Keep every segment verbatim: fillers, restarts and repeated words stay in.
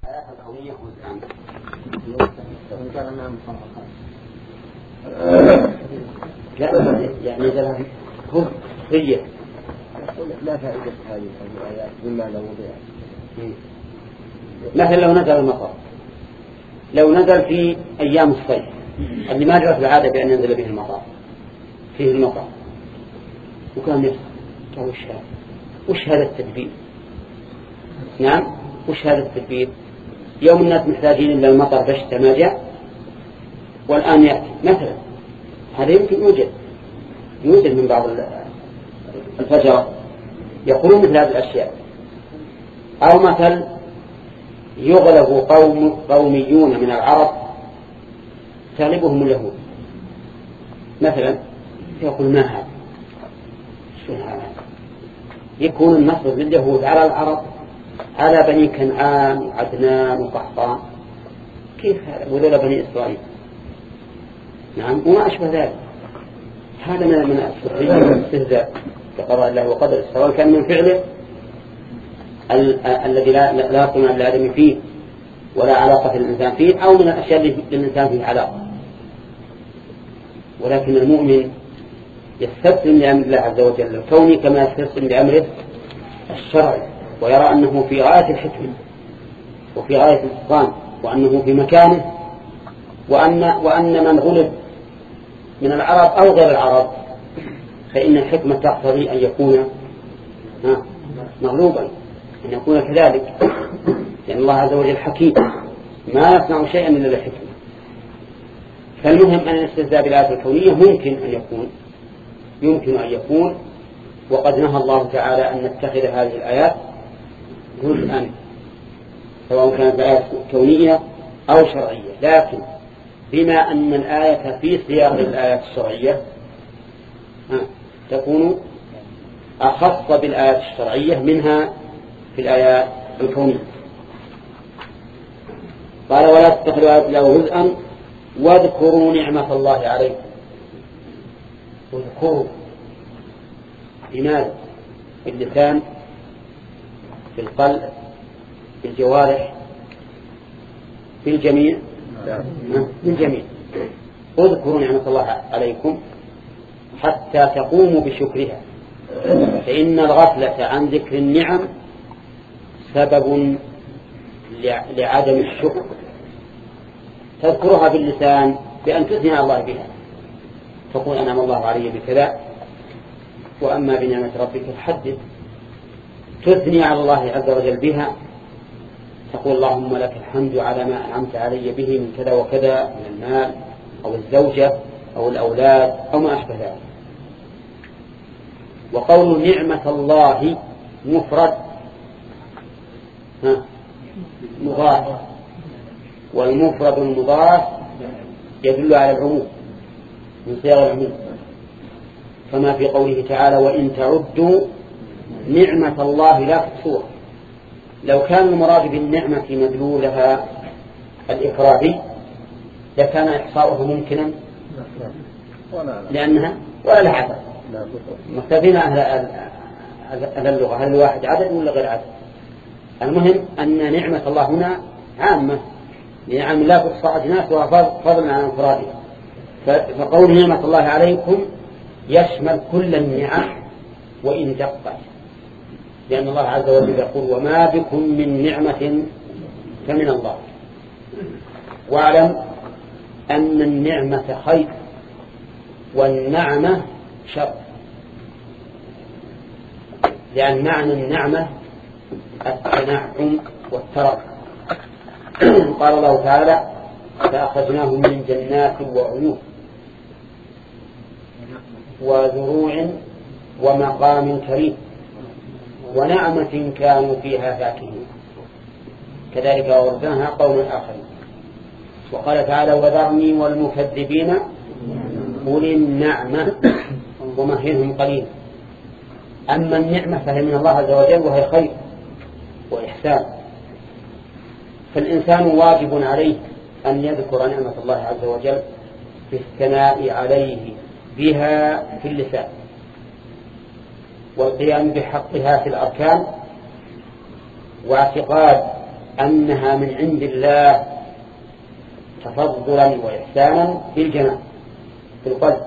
الآيات الكونية والآن لا يعني إذا هو هي لا فائدة هذه الآيات مما لو وضعت. مثلا لو نزل المطر، لو نزل في أيام الصيف اللي ما جرت العادة بأن ينزل به المطر، فيه المطر وكان يصح، وش هذا؟ وش هذا التدبير؟ نعم، وش هذا التدبير؟ يوم الناس محتاجين إلى المطر بشتى ما جاء والآن يأتي مثلا، هذا يمكن يوجد يوجد من بعض الفجر يقولون مثل هذه الأشياء. أو مثل يغلب قوم قوميون من العرب تغلبهم اليهود مثلا، يقول ما هذا؟ شو هذا؟ يكون النصر لليهود على العرب على بني كنعان وعدنان وقحطان، كيف هذا؟ وذولا بني إسرائيل. نعم، وما أشبه ذلك. هذا من من السخرية والاستهزاء بقضاء الله وقدره، سواء كان من فعله الذي لا لا صنع للآدم فيه ولا علاقة للإنسان فيه، أو من الأشياء اللي للإنسان فيه علاقة. ولكن المؤمن يستسلم لأمر الله عز وجل الكوني كما يستسلم لأمره الشرعي، ويرى أنه في غاية الحكمة وفي غاية الإتقان، وأنه في مكانه، وأن وأن من غلب من العرب أو غير العرب فإن الحكمة تقتضي أن يكون مغلوبا، أن يكون كذلك، لأن الله عز وجل حكيم ما يصنع شيئا إلا للحكمة. فالمهم أن الاستهزاء بالآيات الكونية ممكن أن يكون يمكن أن يكون وقد نهى الله تعالى أن نتخذ هذه الآيات جزءا، سواء كانت آيات كونية أو شرعية، لكن بما أن الآية في سياق الآيات الشرعية تكون أخص بالآيات الشرعية منها في الآيات الكونية. قال ولا تتخذوا آيات الله جزءا واذكروا نعمة الله عليكم. واذكروا بماذا؟ في اللسان، في القلب، في الجوارح، في الجميع، في الجميع. اذكروا نعمة الله عليكم حتى تقوموا بشكرها، فإن الغفلة عن ذكر النعم سبب لعدم الشكر. تذكرها باللسان بأن تثني على الله بها، تقول أنعم الله علي بكذا، وأما بنعمة ربك فحدث. تثني على الله عز وجل بها، تقول اللهم لك الحمد على ما أنعمت علي به من كذا وكذا من المال أو الزوجة أو الأولاد أو ما أشبه ذلك. وقول نعمة الله مفرد مضاف، والمفرد المضاف يدل على العموم من صيغ العموم، كما في قوله تعالى وإن تعدوا نعمة الله لا تحصوها. لو كان المراد بالنعمة مدلولها الإفرادي لكان إحصاؤها ممكنا، لأنها ولا لها عدد. مختلفين أهل اللغة، هل الواحد عدد ولا غير عدد؟ المهم أن نعمة الله هنا عامة، نعم لا تحصى أجناسها فضلا عن انفرادها. فقول نعمة الله عليكم يشمل كل النعم وإن دقت، لأن الله عز وجل يقول وما بكم من نعمة فمن الله. واعلم أن النعمة خير والنعمة شر، لأن معنى النعمة التنعم والترف. قال الله تعالى فأخذناهم من جنات وعيون وزروع ومقام كريم ونعمة كانوا فيها فاكهين كذلك أورثناها قوم آخرين. وقال تعالى وذرني والمكذبين أولي النعمة ومهلهم قليلا. أما النعمة فهي من الله عز وجل وهي خير وإحسان، فالإنسان واجب عليه أن يذكر نعمة الله عز وجل بالثناء عليه بها في اللسان، والقيام بحقها في الأركان، واعتقاد أنها من عند الله تفضلا وإحسانا في الجنان في القلب،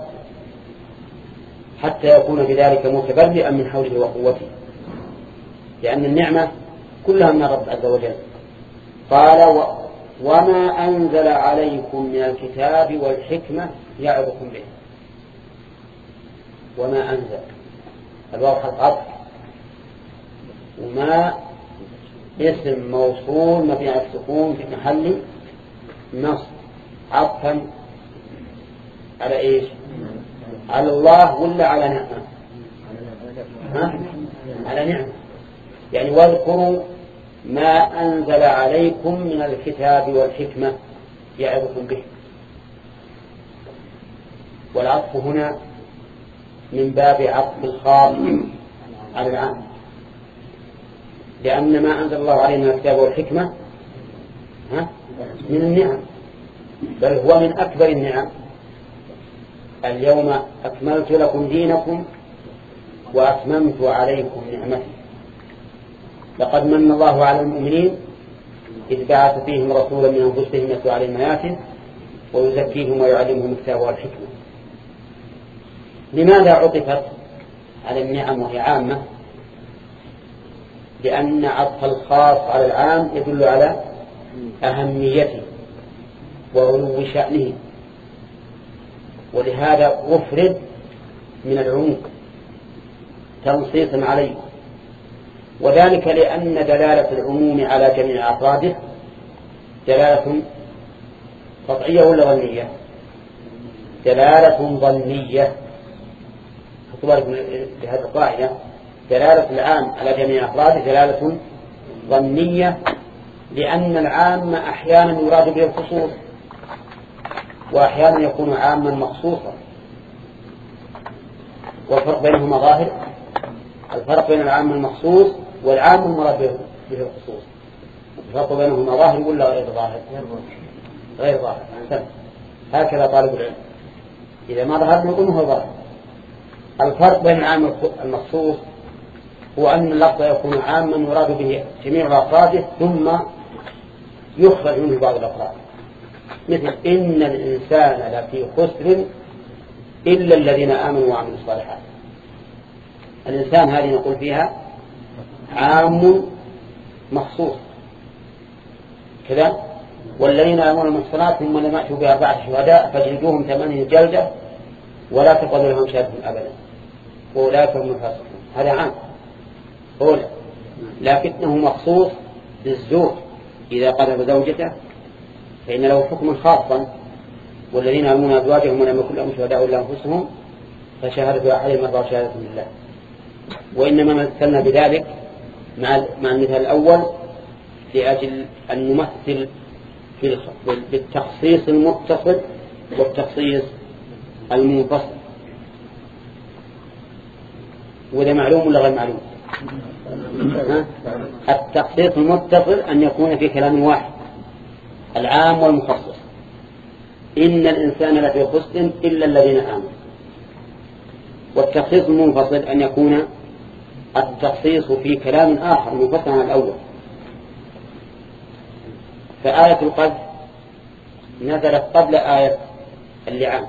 حتى يكون بذلك متبرئا من حوله وقوته، لأن النعمة كلها من الرب عز وجل. قال و وما أنزل عليكم من الكتاب والحكمة يعظكم به. وما أنزل الواو حرف عطف، وما اسم موصول مبني على السكون في محل نصب عطفا على ايش؟ على الله ولا على نعمة؟ ها؟ على نعمة. يعني واذكروا ما أنزل عليكم من الكتاب والحكمة يعظكم به. والعطف هنا من باب عطف الخاص على العام، لأن ما أنزل الله علينا من الكتاب والحكمة ها؟ من النعم، بل هو من أكبر النعم. اليوم أكملت لكم دينكم وأتممت عليكم نعمتي. لقد من الله على المؤمنين إذ بعث فيهم رسولا من أنفسهم يتلو عليهم آياته ويزكيهم ويعلمهم الكتاب والحكمة. لماذا عطفت على النعم وهي عامة؟ لأن عطف الخاص على العام يدل على أهميته وعلو شأنه، ولهذا أفرد من العموم تنصيصا عليه، وذلك لأن دلالة العموم على جميع أفراده دلالة قطعية ولا ظنية؟ دلالة ظنية. اعتبارك بهذه القاعدة، دلالة العام على جميع أفراده دلالة ظنية، لأن العام أحيانا يراد به الخصوص وأحيانا يكون عاما مخصوصا. والفرق بينهما ظاهر. الفرق بين العام المخصوص والعام المراد به الخصوص الفرق بينهما ظاهر ولا غير ظاهر؟ غير ظاهر. هكذا طالب العلم إذا ما ظهر نقول هو ظاهر. الفرق بين العام المخصوص هو أن اللفظ يكون عاما يراد به جميع أفراده ثم يخرج منه بعض الأفراد، مثل إن الإنسان لفي خسر إلا الذين آمنوا وعملوا الصالحات. الإنسان هذه نقول فيها عام مخصوص كذا. والذين آمنوا المحصنات ثم لم يأتوا بأربعة شهداء فاجلدوهم ثمانين جلدة ولا تقبلوا لهم شهادة أبدا وأولئك هم الفاسقون. هذا عام أولى، لكنه مخصوص بالزور. إذا قذف زوجته فإن له حكما خاصا، والذين يرمون أزواجهم ولم يكن لهم شهداء إلا أنفسهم فشهادة أحدهم أربع شهادات لله. وإنما مثلنا بذلك مع مع المثال الأول لأجل أن نمثل في بالتخصيص المتصل والتخصيص المنفصل. وده معلوم ولا غير معلوم؟ التخصيص المتصل أن يكون في كلام واحد العام والمخصص. إن الإنسان لفي خسر إلا الذين آمنوا. والتخصيص المنفصل أن يكون التخصيص في كلام آخر منفصل عن الأول. فآية القذف نزلت قبل آية اللعان،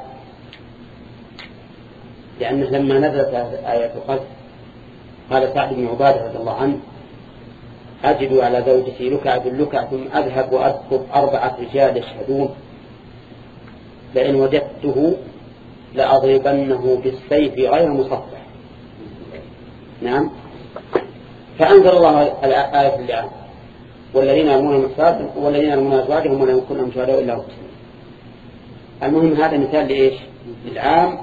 لأنه لما نزلت آية القذف قال سعد بن عبادة رضي الله عنه أجد على زوجتي لكعة باللكعة ثم أذهب وأذكر أربعة رجال يشهدون لئن وجدته لأضربنه بالسيف غير مصفح. نعم. فأنزل الله آية اللعان والذين يرمون المحصنات والذين يرمون أزواجهم ولم يكن لهم شهداء إلا أنفسهم. المهم هذا مثال لإيش؟ للعام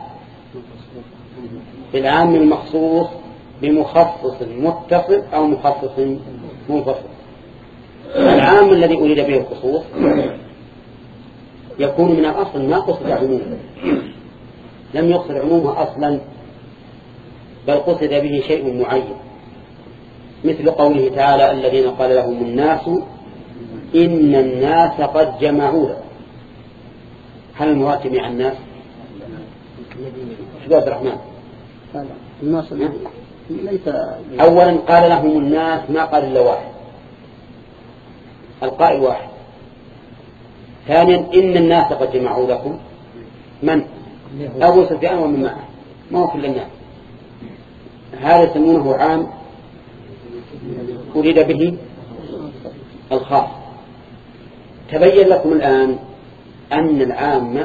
بالعام المخصوص بمخصص متصل أو مخصص منفصل. العام الذي أريد به الخصوص يكون من الأصل ما قصد عمومه، لم يقصد عمومه أصلا، بل قصد به شيء معين، مثل قوله تعالى الذين قال لهم الناس إن الناس قد جمعوا لكم. هل المراد جميع الناس؟ شو عبد الرحمن؟ الناس ليس أولا قال لهم الناس ما قال إلا واحد، القائل واحد. ثانيا إن الناس قد جمعوا لكم، من؟ أبو سفيان ومن معه، ما هو كل الناس. هذا يسمونه عام أريد به الخاص. تبين لكم الآن أن العام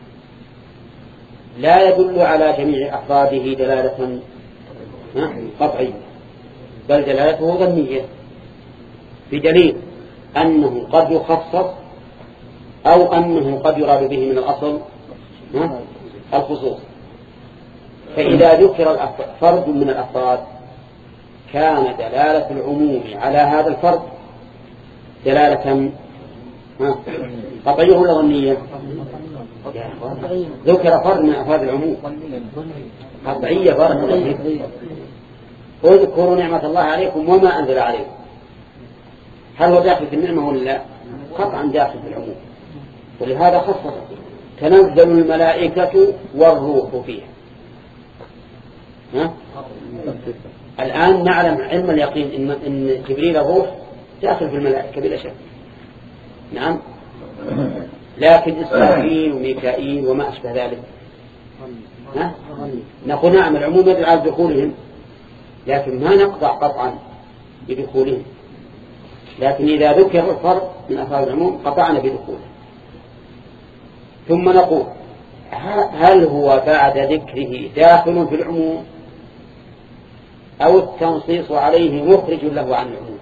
لا يدل على جميع أفراده دلالة قطعية، بل دلالته ظنية، بدليل أنه قد يخصص أو أنه قد يراد به من الأصل الخصوص. فإذا ذكر فرد من الأفراد كان دلالة العموم على هذا الفرد دلالة قطعية ولا ظنية؟ ذكر فرد من أفراد العموم قطعية بارك الله فيك. اذكروا نعمة الله عليكم وما أنزل عليكم، هل هو داخل في النعمة ولا لا؟ قطعا داخل في العموم، ولهذا خصص تنزل الملائكة والروح فيها. ها؟ الآن نعلم علم اليقين إن, إن جبريل الروح داخل في الملائكة بلا شك، نعم، لكن إسرافيل وميكائيل وما أشبه ذلك ها؟ نقول نعم العموم يدل على دخولهم، لكن ما نقطع قطعا بدخولهم، لكن إذا ذكر الفرد من أفراد العموم قطعنا بدخوله. ثم نقول هل هو بعد ذكره داخل في العموم أو التنصيص عليه مخرج له عن العموم؟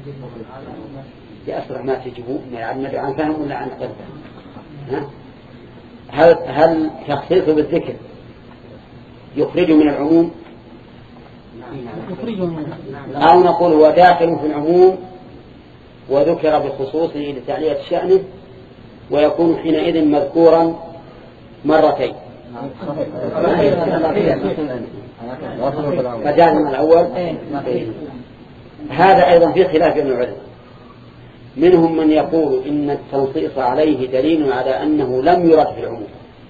يأسرع ما تجيبون يعني عن فهم ولا عن قلبه؟ هل هل تخصيصه بالذكر يخرجه من العموم أو نقول هو داخل في العموم وذكر بخصوصه لتعلية شأنه ويكون حينئذ مذكورا مرتين؟ مجال الأول. هذا أيضا في خلاف بين العلماء، منهم من يقول إن التنصيص عليه دليل على أنه لم يرد في العموم،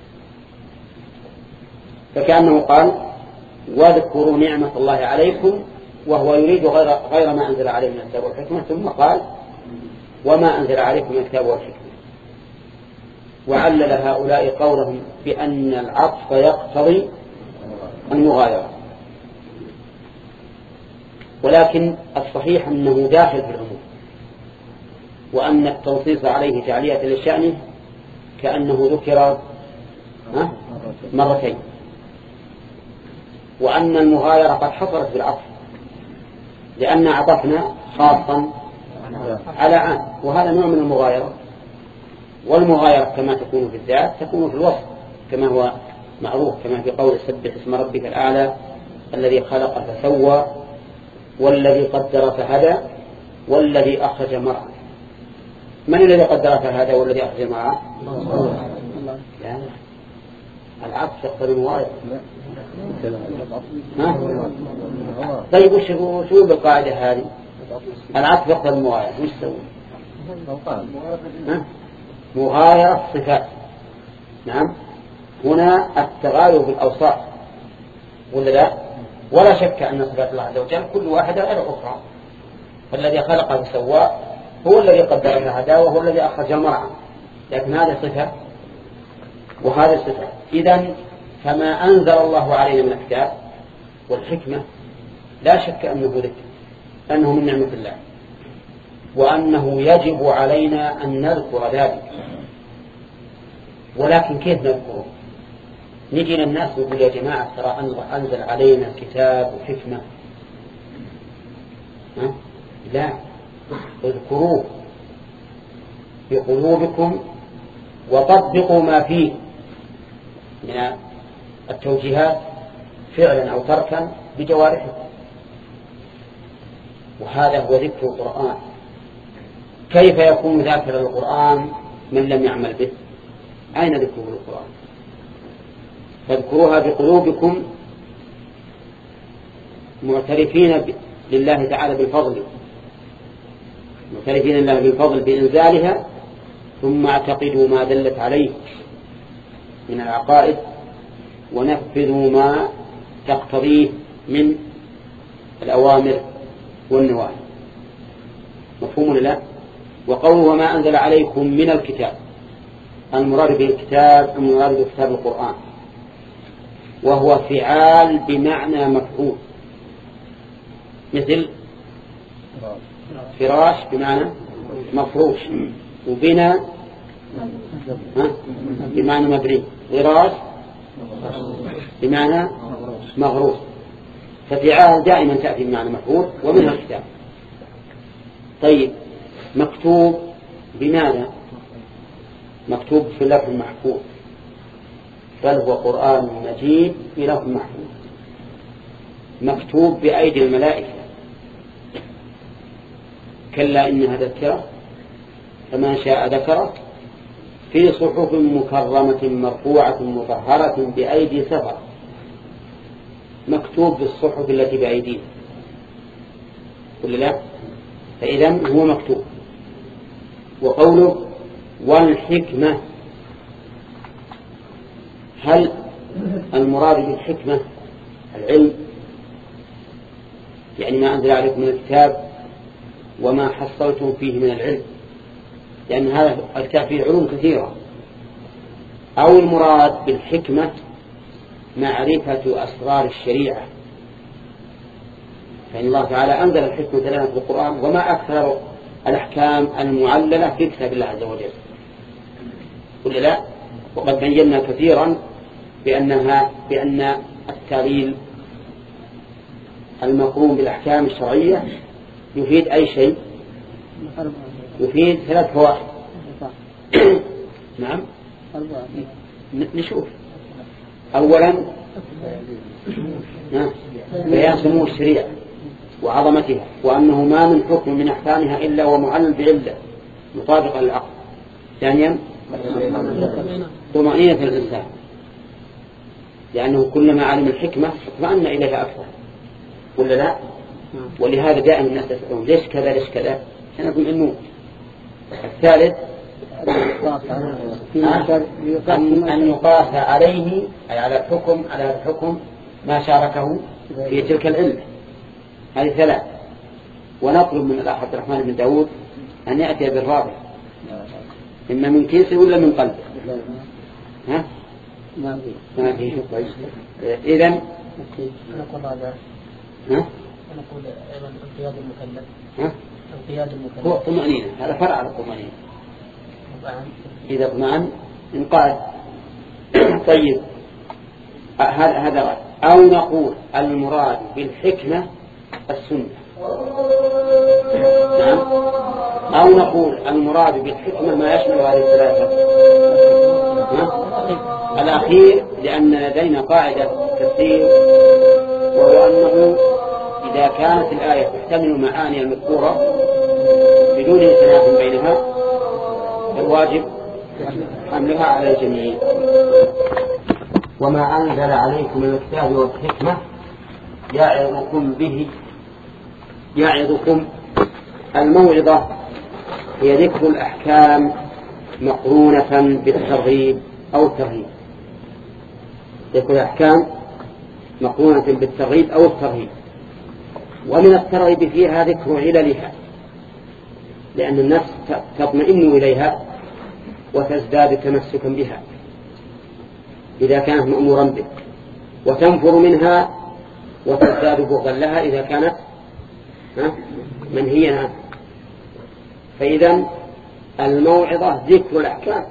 فكأنه قال واذكروا نعمة الله عليكم وهو يريد غير, غير ما أنزل عليه من الكتاب والحكمة، ثم قال وما أنزل عليكم من الكتاب والحكمة، وعلل هؤلاء قولهم بأن العطف يقتضي المغايرة. ولكن الصحيح أنه داخل في العموم، وأن التنصيص عليه تعلية للشأن كأنه ذكر مرتين، وأن المغايرة قد حصلت بالعطف لأن عطفنا خاصا على عام، وهذا نوع من المغايرة. والمغايرة كما تكون في الذات تكون في الوصف كما هو معروف، كما في قول سبح اسم ربك الأعلى الذي خلق فسوى والذي قدر فهدى والذي أخرج مرعى. من الذي قدر فهدى والذي أخرج مرعى؟ لا، العطف يقتضي المغايرة. طيب وش شو بالقاعدة هذه؟ العطف يقتضي المغايرة، وش تسوي؟ مغايرة صفات. نعم، هنا التغاير بالأوصاف ولا لا؟ ولا شك أن صفات الله عز وجل كل واحدة غير أخرى، فالذي خلق فسوى هو الذي قدر فهدى وهو الذي أخرج المرعى، لكن هذه صفة وهذه صفة. إذن فما أنزل الله علينا من الكتاب والحكمة لا شك أنه ذكر، أنه من نعمة الله، وأنه يجب علينا أن نذكر ذلك. ولكن كيف نذكره؟ نجي للناس ونقول يا جماعة ترى أنزل علينا كتاب وحكمة، لا، اذكروه بقلوبكم وطبقوا ما فيه من التوجيهات فعلا أو تركا بجوارحكم. وهذا هو ذكر القرآن. كيف يكون ذاكر القرآن من لم يعمل به؟ أين ذكره القرآن؟ فاذكروها بقلوبكم معترفين لله تعالى بالفضل، معترفين لله بالفضل بإنزالها، ثم اعتقدوا ما دلت عليه من العقائد ونفذوا ما تقتضيه من الأوامر والنواهي. مفهوم ولا لا؟ وقوله وما أنزل عليكم من الكتاب، المراد بالكتاب المراد بكتاب القرآن، وهو فعال بمعنى مفعول، مثل فراش بمعنى مفروش، وبنا بمعنى مبني، غراس بمعنى مغروس. ففعال دائما تأتي بمعنى مفعول ومنها الكتاب. طيب مكتوب بماذا؟ مكتوب في اللوح المحفوظ، بل هو قرآن مجيد في لوح محفوظ مكتوب بأيدي الملائكة، كلا إنها تذكرة فمن شاء ذكره في صحف مكرمة مرفوعة مطهرة بأيدي سفرة. مكتوب بالصحف التي بأيديه ولا لا؟ فإذا هو مكتوب. وقوله والحكمة، هل المراد بالحكمة العلم، يعني ما أنزل عليكم من الكتاب وما حصلتم فيه من العلم، لأن هذا الكتاب فيه علوم كثيرة، أو المراد بالحكمة معرفة أسرار الشريعة، فإن الله تعالى أنزل الحكمة لنا في القرآن، وما أكثر الأحكام المعللة في كتاب الله عز وجل ولا لا؟ وقد بينا كثيرا بأنها بأن التعليل المقرون بالأحكام الشرعية يفيد أي شيء؟ يفيد ثلاث فوائد. نعم نشوف. أولا بيان سمو الشريعة وعظمتها، وأنه ما من حكم من أحكامها إلا ومعلل بعلة مطابقة للعقل. ثانيا طمأنينة الإنسان، لأنه كلما علم الحكمة اطمأن إليها أكثر ولا لا؟ ولهذا دائما الناس يسألون ليش كذا ليش كذا، سنقول إنه. الثالث أن يقاس عليه أي على الحكم على الحكم ما شاركه في تلك العلم. هذه ثلاث. ونطلب من الأخ عبد الرحمن بن داود أن يأتي بالرابع، إما من كيسه ولا من قلبه. ها؟ ما فيه. إذن نقول هذا. ها؟ نقول أيضا انقياد المكلف. ها؟ انقياد المكلف. هو طمأنينة، هذا فرع على الطمأنينة. إذا اطمأن انقاد. طيب هذا هذا أو نقول المراد بالحكمة السنة. نعم. أو نقول المراد بالحكمة ما يشمل هذه الثلاثة. الأخير لأن لدينا قاعدة كثير، وهو أنه إذا كانت الآية تحتمل معاني المذكورة بدون تنافي بينها الواجب حملها على الجميع. وما أنزل عليكم من الكتاب والحكمة يعظكم به. يعظكم الموعظة هي ذكر الأحكام مقرونة بالترغيب أو الترهيب. ذكر الأحكام مقرونة بالترغيب أو الترهيب. ومن الترغيب فيها ذكر عللها، لأن النفس تطمئن إليها وتزداد تمسكا بها إذا كانت مأمورا به، وتنفر منها وتزداد بغضا لها إذا كانت منهيا عنها. فإذا الموعظة ذكر الأحكام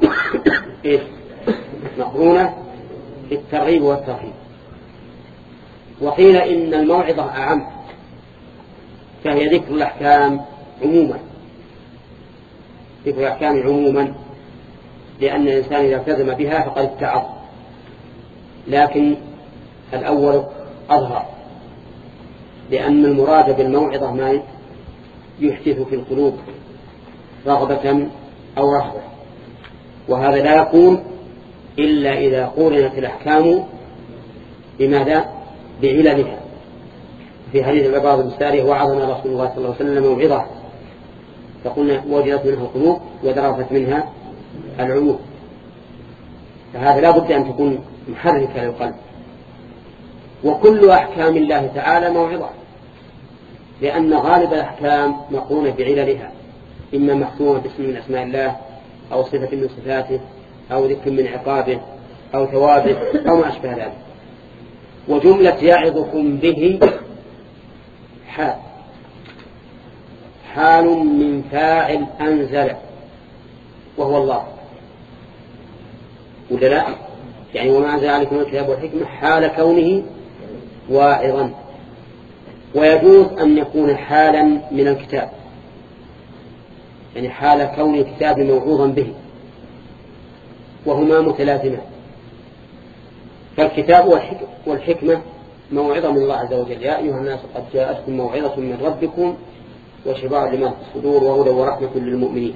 مقرونة بالترغيب والترهيب. وقيل إن الموعظة أعم، فهي ذكر الأحكام عموما، ذكر الأحكام عموما، لأن الإنسان إذا التزم بها فقد اتعظ. لكن الأول أظهر، لأن المراد بالموعظة ما يحدث في القلوب رغبة أو رهبة، وهذا لا يكون إلا إذا قورنت الأحكام بماذا؟ بعللها. في حديث العباد بن سارية وعظنا رسول الله صلى الله عليه وسلم موعظة فقلنا وجدت منها القلوب وذرفت منها العيوب، فهذا لا بد أن تكون محركة للقلب. وكل أحكام الله تعالى موعظة، لأن غالب الأحكام مقرونة بعللها، إما محصورا باسم من أسماء الله أو صفة من صفاته أو ذكر من عقابه أو ثوابه أو ما أشبه ذلك. وجملة يعظكم به حال حال من فاعل أنزل وهو الله، ولا لا؟ يعني وما أنزل عليكم الكتاب والحكمة حال كونه واعظا. ويجوز أن يكون حالا من الكتاب، يعني حال كون الكتاب موعوظا به، وهما متلازمان. فالكتاب والحكمة موعظة من الله عز وجل: يا أيها الناس قد جاءتكم موعظة من ربكم وشفاء لما في الصدور وهدى ورحمة للمؤمنين.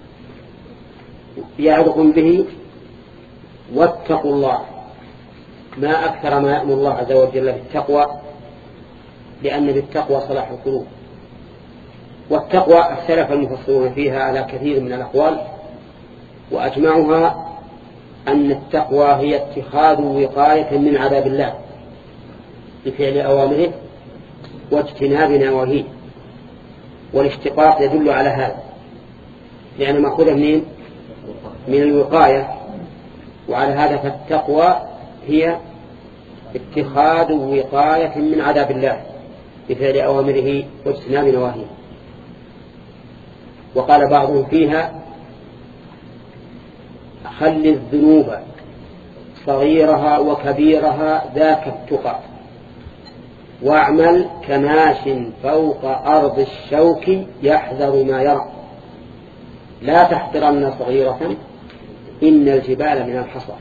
يعظكم به واتقوا الله. ما أكثر ما يأمر الله عز وجل بالتقوى، لأن بالتقوى صلاح القلوب. والتقوى اختلف المفسرون فيها على كثير من الأقوال، وأجمعها أن التقوى هي اتخاذ وقاية من عذاب الله بفعل أوامره واجتناب نواهيه. والاشتقاق يدل على هذا، لأن مأخوذ منين؟ من الوقاية. وعلى هذا فالتقوى هي اتخاذ وقاية من عذاب الله بفعل أوامره واجتناب نواهيه. وقال بعضهم فيها: خل الذنوب صغيرها وكبيرها ذاك التقى، واعمل كماش فوق أرض الشوك يحذر ما يرى، لا تحقرن صغيرة إن الجبال من الحصى.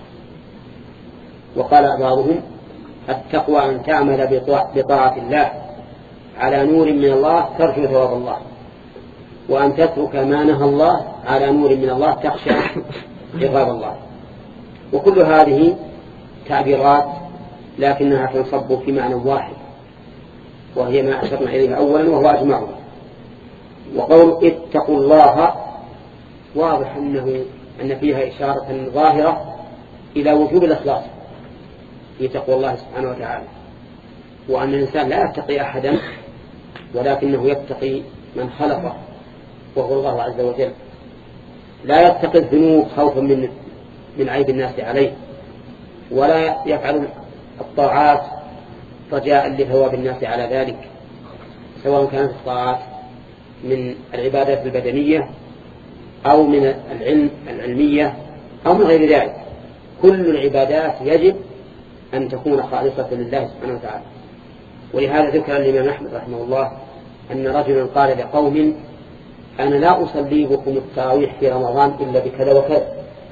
وقال بعضهم: التقوى أن تعمل بطاعة الله على نور من الله ترجو ثواب الله، وأن تترك ما نهى الله على نور من الله تخشى عقاب الله. وكل هذه تعبيرات لكنها تنصب في معنى واحد، وهي ما أشرنا إليه أولا وهو أجمعه. وقول اتقوا الله واضح أنه أن فيها إشارة ظاهرة إلى وجوب الإخلاص في تقوى الله سبحانه وتعالى، وأن الإنسان لا يتقي أحدا ولكنه يتقي من خلقه وهو الله عز وجل. لا يتقي الذنوب خوفا من من عيب الناس عليه، ولا يفعل الطاعات رجاء لثواب الناس على ذلك، سواء كانت الطاعات من العبادات البدنية أو من العلم العلمية أو من غير ذلك. كل العبادات يجب أن تكون خالصة لله سبحانه وتعالى. ولهذا ذكر الإمام أحمد رحمه الله أن رجلا قال لقوم: أنا لا أصلي بكم التراويح في رمضان إلا بكذا وكذا.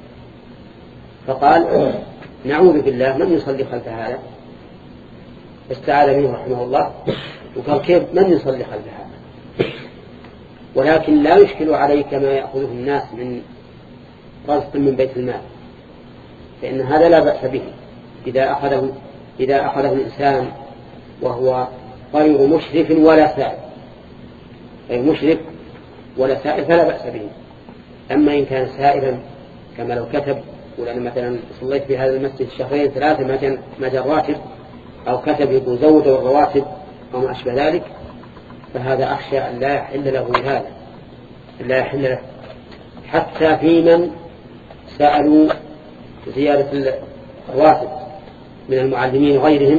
فقال: نعوذ بالله، من يصلي خلف هذا؟ استعاذ منه رحمه الله وقال: كيف من يصلي خلف هذا؟ ولكن لا يشكل عليك ما يأخذه الناس من رزق من بيت المال، فإن هذا لا بأس به إذا أخذه, إذا أخذه الإنسان وهو غير مشرف ولا سائل، غير مشرف ولا سائل فلا بأس به. أما إن كان سائلا كما لو كتب، ولأن مثلا صليت في هذا المسجد شهرين ثلاثة ما جاء راتب، أو كتب يقول زود الرواتب أو ما أشبه ذلك، فهذا أخشى أن لا يحل له هذا، لا يحل له. حتى في من سألوا زيادة الرواتب من المعلمين وغيرهم،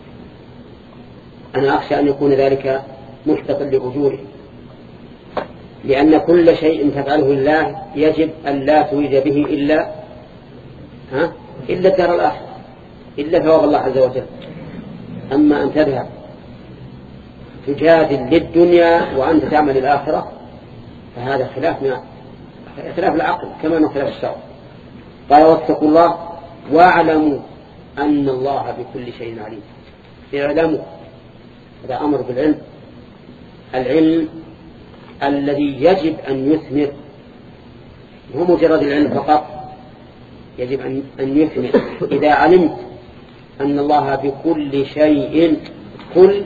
أنا أخشى أن يكون ذلك محتقا لأجوره، لأن كل شيء تفعله الله يجب أن لا تريد به إلا ها إلا الدار الآخرة، إلا ثواب الله عز وجل. أما أن تذهب تجادل للدنيا وأنت تعمل الآخرة فهذا خلاف خلاف العقل كما أنه خلاف الشرع. قال: واتقوا الله واعلموا أن الله بكل شيء عليم. اعلموا، هذا أمر بالعلم، العلم الذي يجب أن يثمر، مو مجرد العلم فقط، يجب أن يثمر. إذا علمت أن الله بكل شيء، كل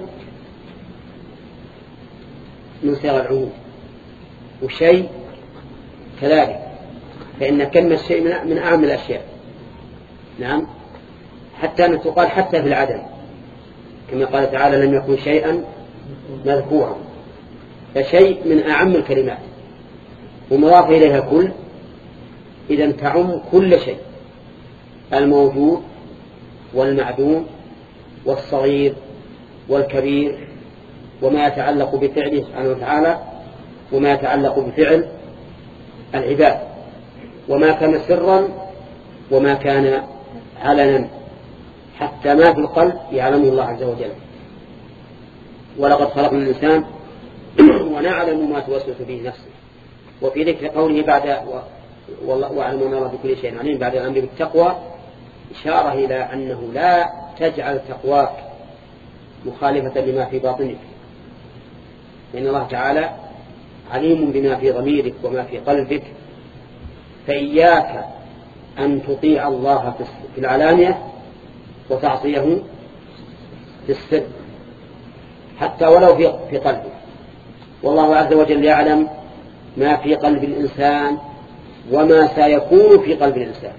من صيغ العموم، وشيء كذلك، فإن كلمة شيء من أعم الأشياء. نعم، حتى أن تقال حتى في العدم، كما قال تعالى: لم يكن شيئا مذكورا، فشيء من أعم الكلمات. ومضاف إليها كل، إذن تعم كل شيء، الموجود والمعدوم والصغير والكبير، وما يتعلق بفعله سبحانه وتعالى وما يتعلق بفعل العباد، وما كان سرا وما كان علنا، حتى ما في القلب يعلمه الله عز وجل. ولقد خلقنا الإنسان ونعلم ما توسوس به نفسه. وفي ذكر قوله بعد واعلم أن الله بكل شيء عليم بعد الأمر بالتقوى إشارة إلى أنه لا تجعل تقواك مخالفة لما في باطنك، لأن الله تعالى عليم بما في ضميرك وما في قلبك، فإياك أن تطيع الله في العلانية وتعصيه في السر حتى ولو في قلبك. والله عز وجل يعلم ما في قلب الإنسان وما سيكون في قلب الإنسان،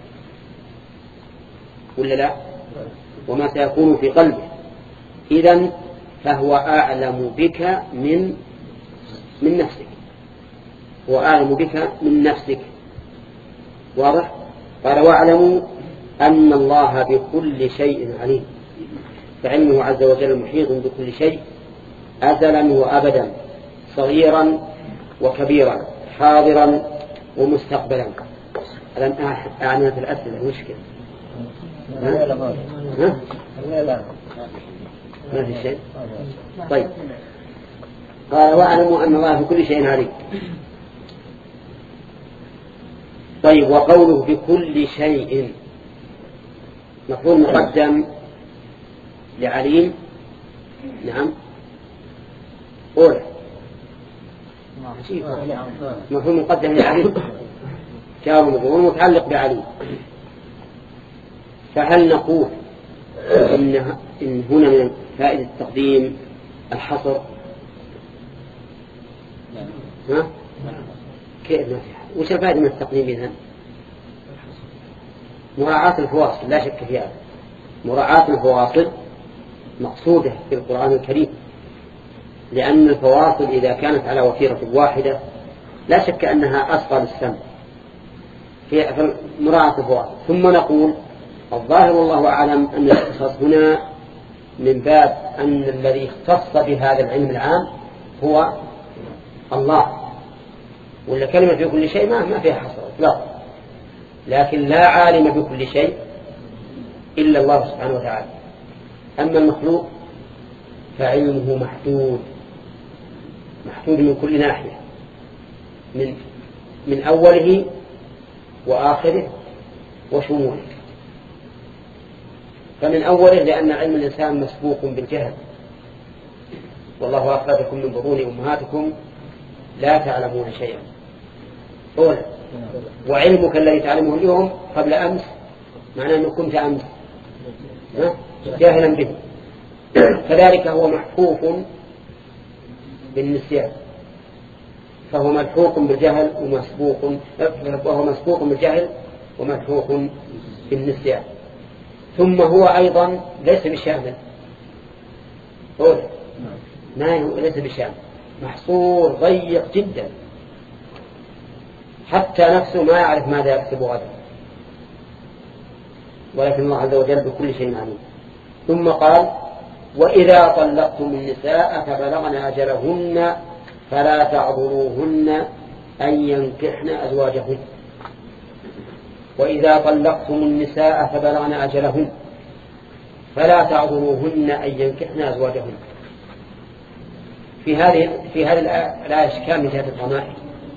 ولا لا؟ وما سيكون في قلبه، إذن فهو أعلم بك من من نفسك، هو أعلم بك من نفسك. واضح؟ قال واعلموا أن الله بكل شيء عليم، فعلمه عز وجل محيط بكل شيء أزلا وأبدا، صغيرا وكبيرا، حاضرا ومستقبلا. ألم أعنى في الأسئلة مشكلة؟ ها؟ ها؟ ما في شيء. طيب قال واعلموا أن الله بكل شيء عليم. طيب وقوله بكل شيء مفهوم مقدم لعليم. نعم قول مفهوم مقدم لعليم جار ومجرور متعلق بعليم. فهل نقول إن, إن هنا من فائدة التقديم الحصر؟ ها؟ كيف ما في؟ وش الفائدة من التقديم إذن؟ مراعاة الفواصل لا شك في هذا، مراعاة الفواصل مقصودة في القرآن الكريم، لأن الفواصل إذا كانت على وتيرة واحدة لا شك أنها أصغر للسمع في مراعاة الفواصل. ثم نقول الظاهر والله أعلم أن الاختصاص هنا من باب أن الذي اختص بهذا العلم العام هو الله، ولا كلمة في كل شيء ما ما فيها حصر إطلاقا، لكن لا عالم بكل شيء إلا الله سبحانه وتعالى. أما المخلوق فعلمه محدود، محدود من كل ناحية، من من أوله وآخره وشموله. فمن أوله لأن علم الإنسان مسبوق بالجهل، والله أخرجكم من بطون أمهاتكم لا تعلمون شيئا. أولا وعلمك الذي تعلمه اليوم قبل أمس معناه أنه كنت أمس جاهلا به. كذلك هو محفوف بالنسيان، فهو ملحوق بالجهل ومسبوق، وهو مسبوق بالجهل وملحوق بالنسيان. ثم هو أيضا ليس بشامل، أولا ما هو ليس بشامل، محصور ضيق جدا، حتى نفسه ما يعرف ماذا يكسب غدا، ولكن الله عز وجل بكل شيء عليم. ثم قال وإذا طلقتم النساء فبلغن أجلهن فلا تعضلوهن أن ينكحن أزواجهن. وإذا طلقتم النساء فبلغن أجلهن فلا تعضلوهن أن ينكحن أزواجهن. في هذه في هذه الآية أشكال من جهة الضمائر،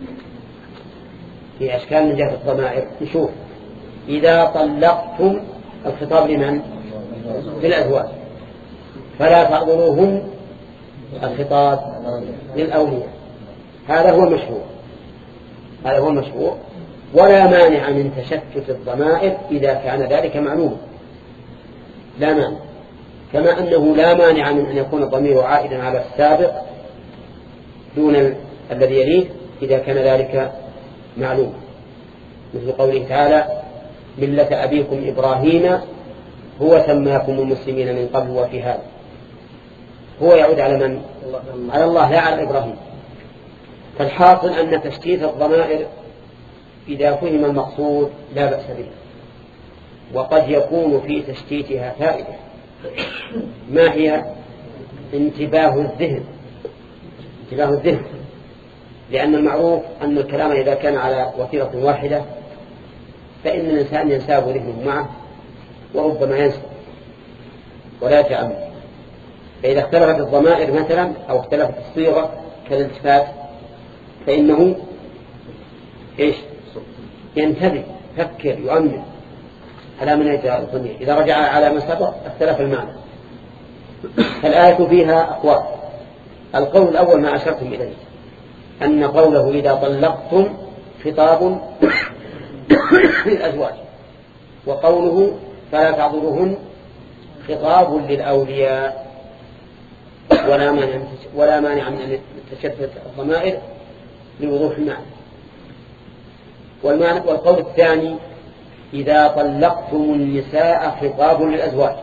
في أشكال من جهة الضمائر. نشوف إذا طلقتم الخطاب لمن؟ للأزواج. فلا تعضلوهن الخطاب للأولياء. هذا هو المشهور، هذا هو المشهور. ولا مانع من تشتت الضمائر إذا كان ذلك معلوما، لا مانع، كما أنه لا مانع من أن يكون الضمير عائدا على السابق دون الذي يليه إذا كان ذلك معلوم، مثل قوله تعالى ملة أبيكم إبراهيم هو سماكم المسلمين من قبل وفي هذا. هو يعود على من؟ على الله لا على إبراهيم. فالحاصل أن تشتيت الضمائر إذا فهم المقصود لا بأس به، وقد يكون في تشتيتها فائدة. ما هي؟ انتباه الذهن، انتباه الذهن، لأن المعروف أن الكلام إذا كان على وتيرة واحدة فإن الإنسان ينساب ذهنه معه وربما ينسى ولا يتأمل. فإذا اختلفت الضمائر مثلا أو اختلفت الصيغة كالالتفات فإنه إيش؟ ينتبه، يفكر، يؤمن على من الضمير. إذا رجع على ما سبق اختلف المعنى. فالآية فيها أقوال. القول الأول ما أشرتم إليه، أن قوله إذا طلقتم خطاب للأزواج، وقوله فلا تعضلوهن خطاب للأولياء، ولا مانع ولا مانع من أن تشتت الضمائر لوضوح المعنى. والمعنى والقول الثاني إذا طلقتم النساء خطاب للأزواج،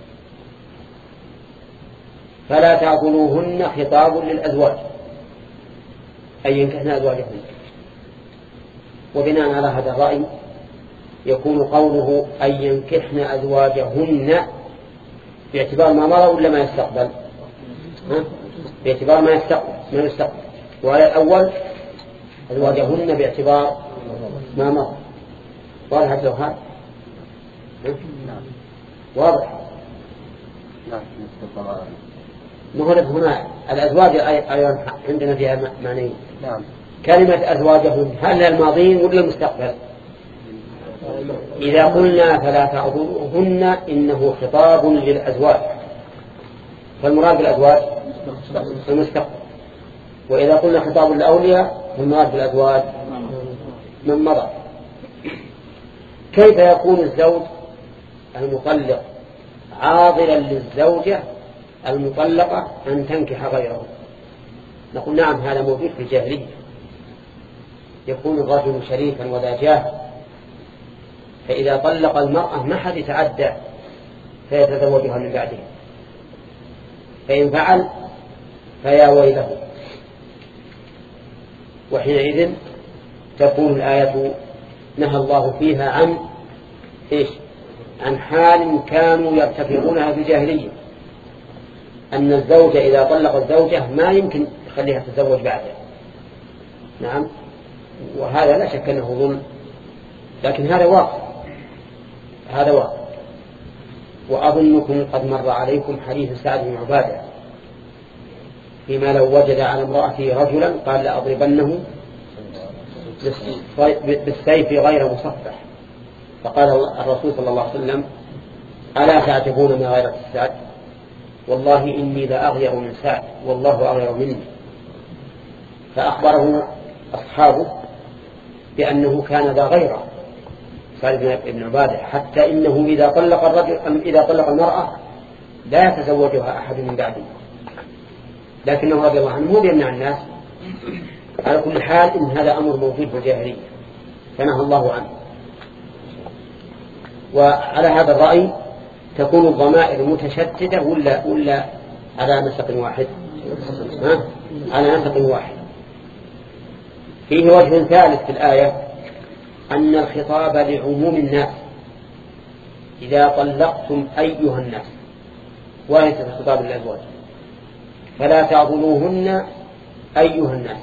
فلا تعضلوهن خطاب للأزواج أي ينكحن أزواجهن. وبناء على هذا الرأي يكون قوله أي ينكحن أزواجهن باعتبار ما مضى ولا ما يستقبل؟ ها؟ باعتبار ما يستقبل ما يستقبل وعلى الأول أزواجهن باعتبار ما مضى. واضح لو هذا؟ واضح؟ مهلة هنا الأزواج أيضا عندنا فيها معنيين. نعم. كلمة أزواجهن هل الماضين ولا المستقبل؟ إذا قلنا فلا تعضلوهن إنه خطاب للأزواج، فالمراد بالأزواج المستقبل. وإذا قلنا خطاب للأولياء فالمراد بالأزواج من مضى. كيف يكون الزوج المطلق عاضلا للزوجة المطلقة أن تنكح غيره؟ نقول نعم هذا موجود في الجاهلية. يكون الرجل شريفا وذا جاه، فإذا طلق المرأة ما حد يتعدى فيتزوجها من بعده، فإن فعل فيا ويله. وحينئذ تكون الآية نهى الله فيها عن إيش؟ عن حال كانوا يرتكبونها في الجاهلية، أن الزوجة إذا طلق الزوجة ما يمكن يخليها تتزوج بعده. نعم، وهذا لا شك أنه ظلم، لكن هذا واقع، هذا واقع. وأظنكم قد مر عليكم حديث سعد بن عبادة فيما لو وجد على امرأته رجلا قال لأضربنه بالسيف غير مصفح، فقال الرسول صلى الله عليه وسلم ألا تعجبون من غيرة السعد؟ والله إني لأغير من سعد والله أغير مني. فأخبره أصحابه بأنه كان ذا غيره سعد بن عبادة، حتى إنه إذا طلق الرجل إذا طلق المرأة لا يتزوجها أحد من بعده، لكنه رضي الله عنه مو يمنع الناس. على كل حال إن هذا أمر موجود في الجاهلية فنهى الله عنه. وعلى هذا الرأي تكون الضمائر متشتتة ولا ولا على نسق واحد؟ ها؟ على نسق واحد. فيه وجه ثالث في الآية أن الخطاب لعموم الناس. إذا طلقتم أيها الناس، وليس الخطاب للأزواج، فلا تعضلوهن أيها الناس.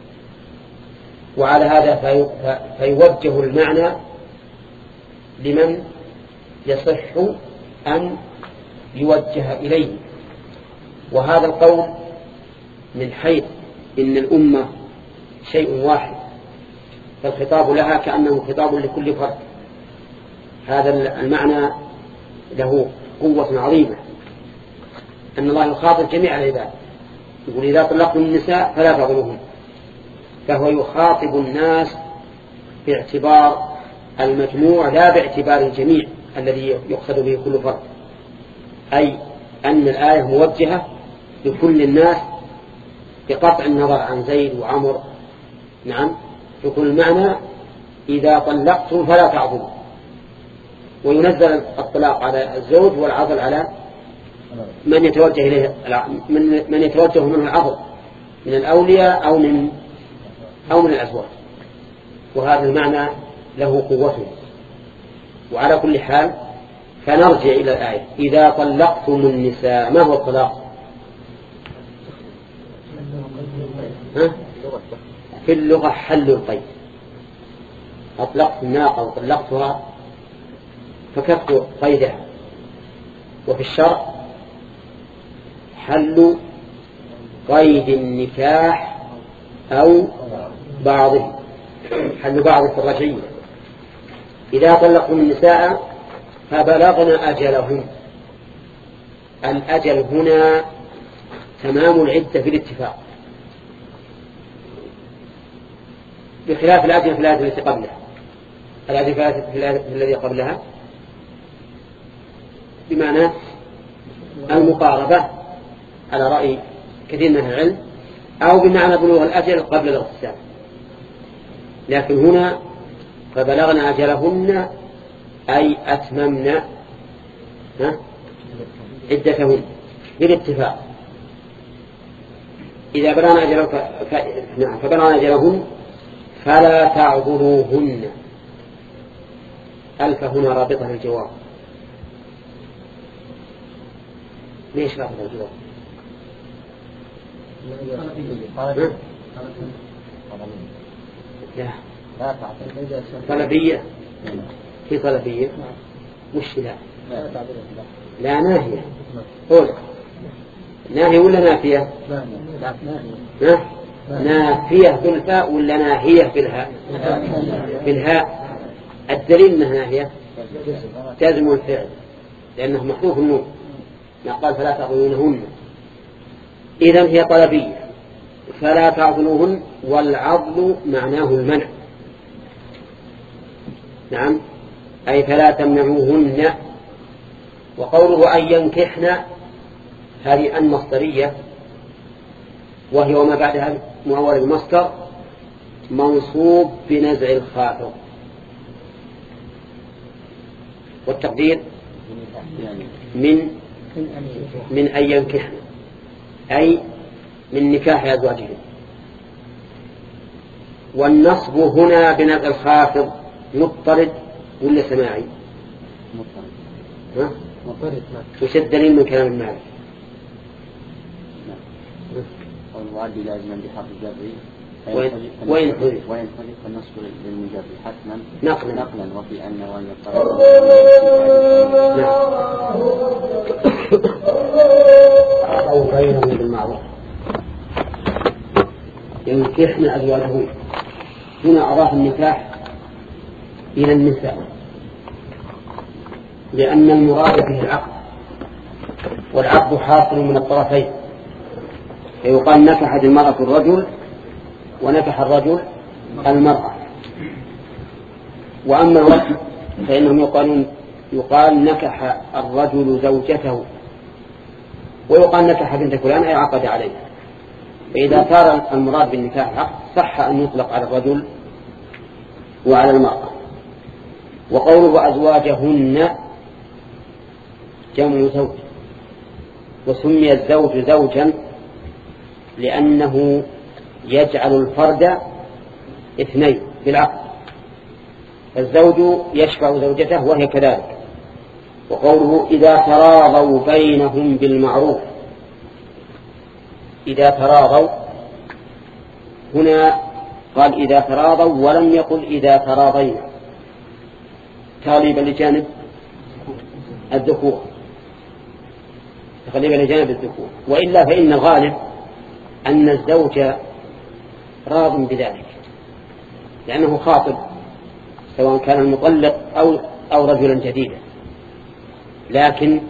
وعلى هذا في فيوجه المعنى لمن يصح أن يوجه إليه. وهذا القول من حيث إن الأمة شيء واحد فالخطاب لها كأنه خطاب لكل فرد، هذا المعنى له قوة عظيمة، أن الله يخاطب جميع العباد. يقول إذا طلقتم النساء فلا تعضلوهن، فهو يخاطب الناس باعتبار المجموع لا باعتبار الجميع الذي يقصد به كل فرد، أي أن الآية موجهة لكل الناس بقطع النظر عن زيد وعمر. نعم، يكون المعنى إذا طلقتم فلا تعضلوا، وينزل الطلاق على الزوج والعضل على من يتوجه إليه من, من يتوجه منه العضل من الأولياء أو من أو من الأزواج، وهذا المعنى له قوته. وعلى كل حال فنرجع إلى الآية: إذا طلقتم النساء. ما هو الطلاق؟ ها؟ في اللغة حل القيد. أطلقت الناقة وطلقتها فكفت قيدها. وفي الشرع حل قيد النكاح أو بعضه، حل بعض في الرجعية. إذا طلقتم النساء فبلغنا أجلهن. الأجل هنا تمام العدة بالاتفاق، بخلاف الأجل في الآية التي قبلها. الأجل في الآية الذي قبلها بمعنى المقاربة على رأي كثير من العلم، أو بمعنى بلوغ الأجل قبل الاغتسال. لكن هنا فبلغنا أجلهن أي أتممنا عدتهن بالاتفاق. إذا بلغنا أجلهن ف... نعم فبلغنا أجلهن فلا تعذروهن. ألف هنا رابطة للجواب. ليش رابطة الجواب؟ لا طلبية. في طلبية وش لا لا ناهية. قول ناهية ولا نافية؟ ها؟ نافية بالفاء ولا ناهية بالهاء؟ بالهاء. الدليل أنها ناهية تزم الفعل لأنه محذوف النون، ما قال فلا تعضلونهن. إذن هي طلبية فلا تعضلوهن، والعضل معناه المنع. نعم أي فلا تمنعوهن. وقوله أن ينكحن هذه المصدرية، وهي وما بعدها مؤول المصدر منصوب بنزع الخافض، والتقدير من من أن ينكحن أي من نكاح أزواجهم. والنصب هنا بنزع الخافض مضطرد ولا سماعي؟ مضطرد. مضطرد. وش الدليل من كلام المالك؟ والمعدي لازما بحرف الجر وين وين وين فالنصب للمجر حتما نقلا نقلا وفي أن وأن الطرف. أو بينهم بالمعروف ينكحن أزواجهم. هنا أضاف النكاح إلى النساء لأن المراد به العقد، والعقد حاصل من الطرفين، فيقال نكحت المرأة الرجل ونكح الرجل المرأة. وأما الرجل فإنهم يقالون يقال نكح الرجل زوجته، ويقال نكح بنت فلان أي عقد عليها. فإذا صار المراد بالنكاح عقد صح أن يطلق على الرجل وعلى المرأة. وقوله أزواجهن جمع زوج، وسمي الزوج زوجا لأنه يجعل الفرد اثنين بالعقد. الزوج يشفع زوجته وهي كذلك. وقوله إذا تراضوا بينهم بالمعروف. إذا تراضوا هنا قال إذا تراضوا ولم يقل إذا تراضينا تغليبا لجانب الذكور، تغليبا لجانب الذكور. وإلا فإن الغالب أن الزوج راض بذلك لأنه خاطب، سواء كان المطلق أو أو رجلا جديدا. لكن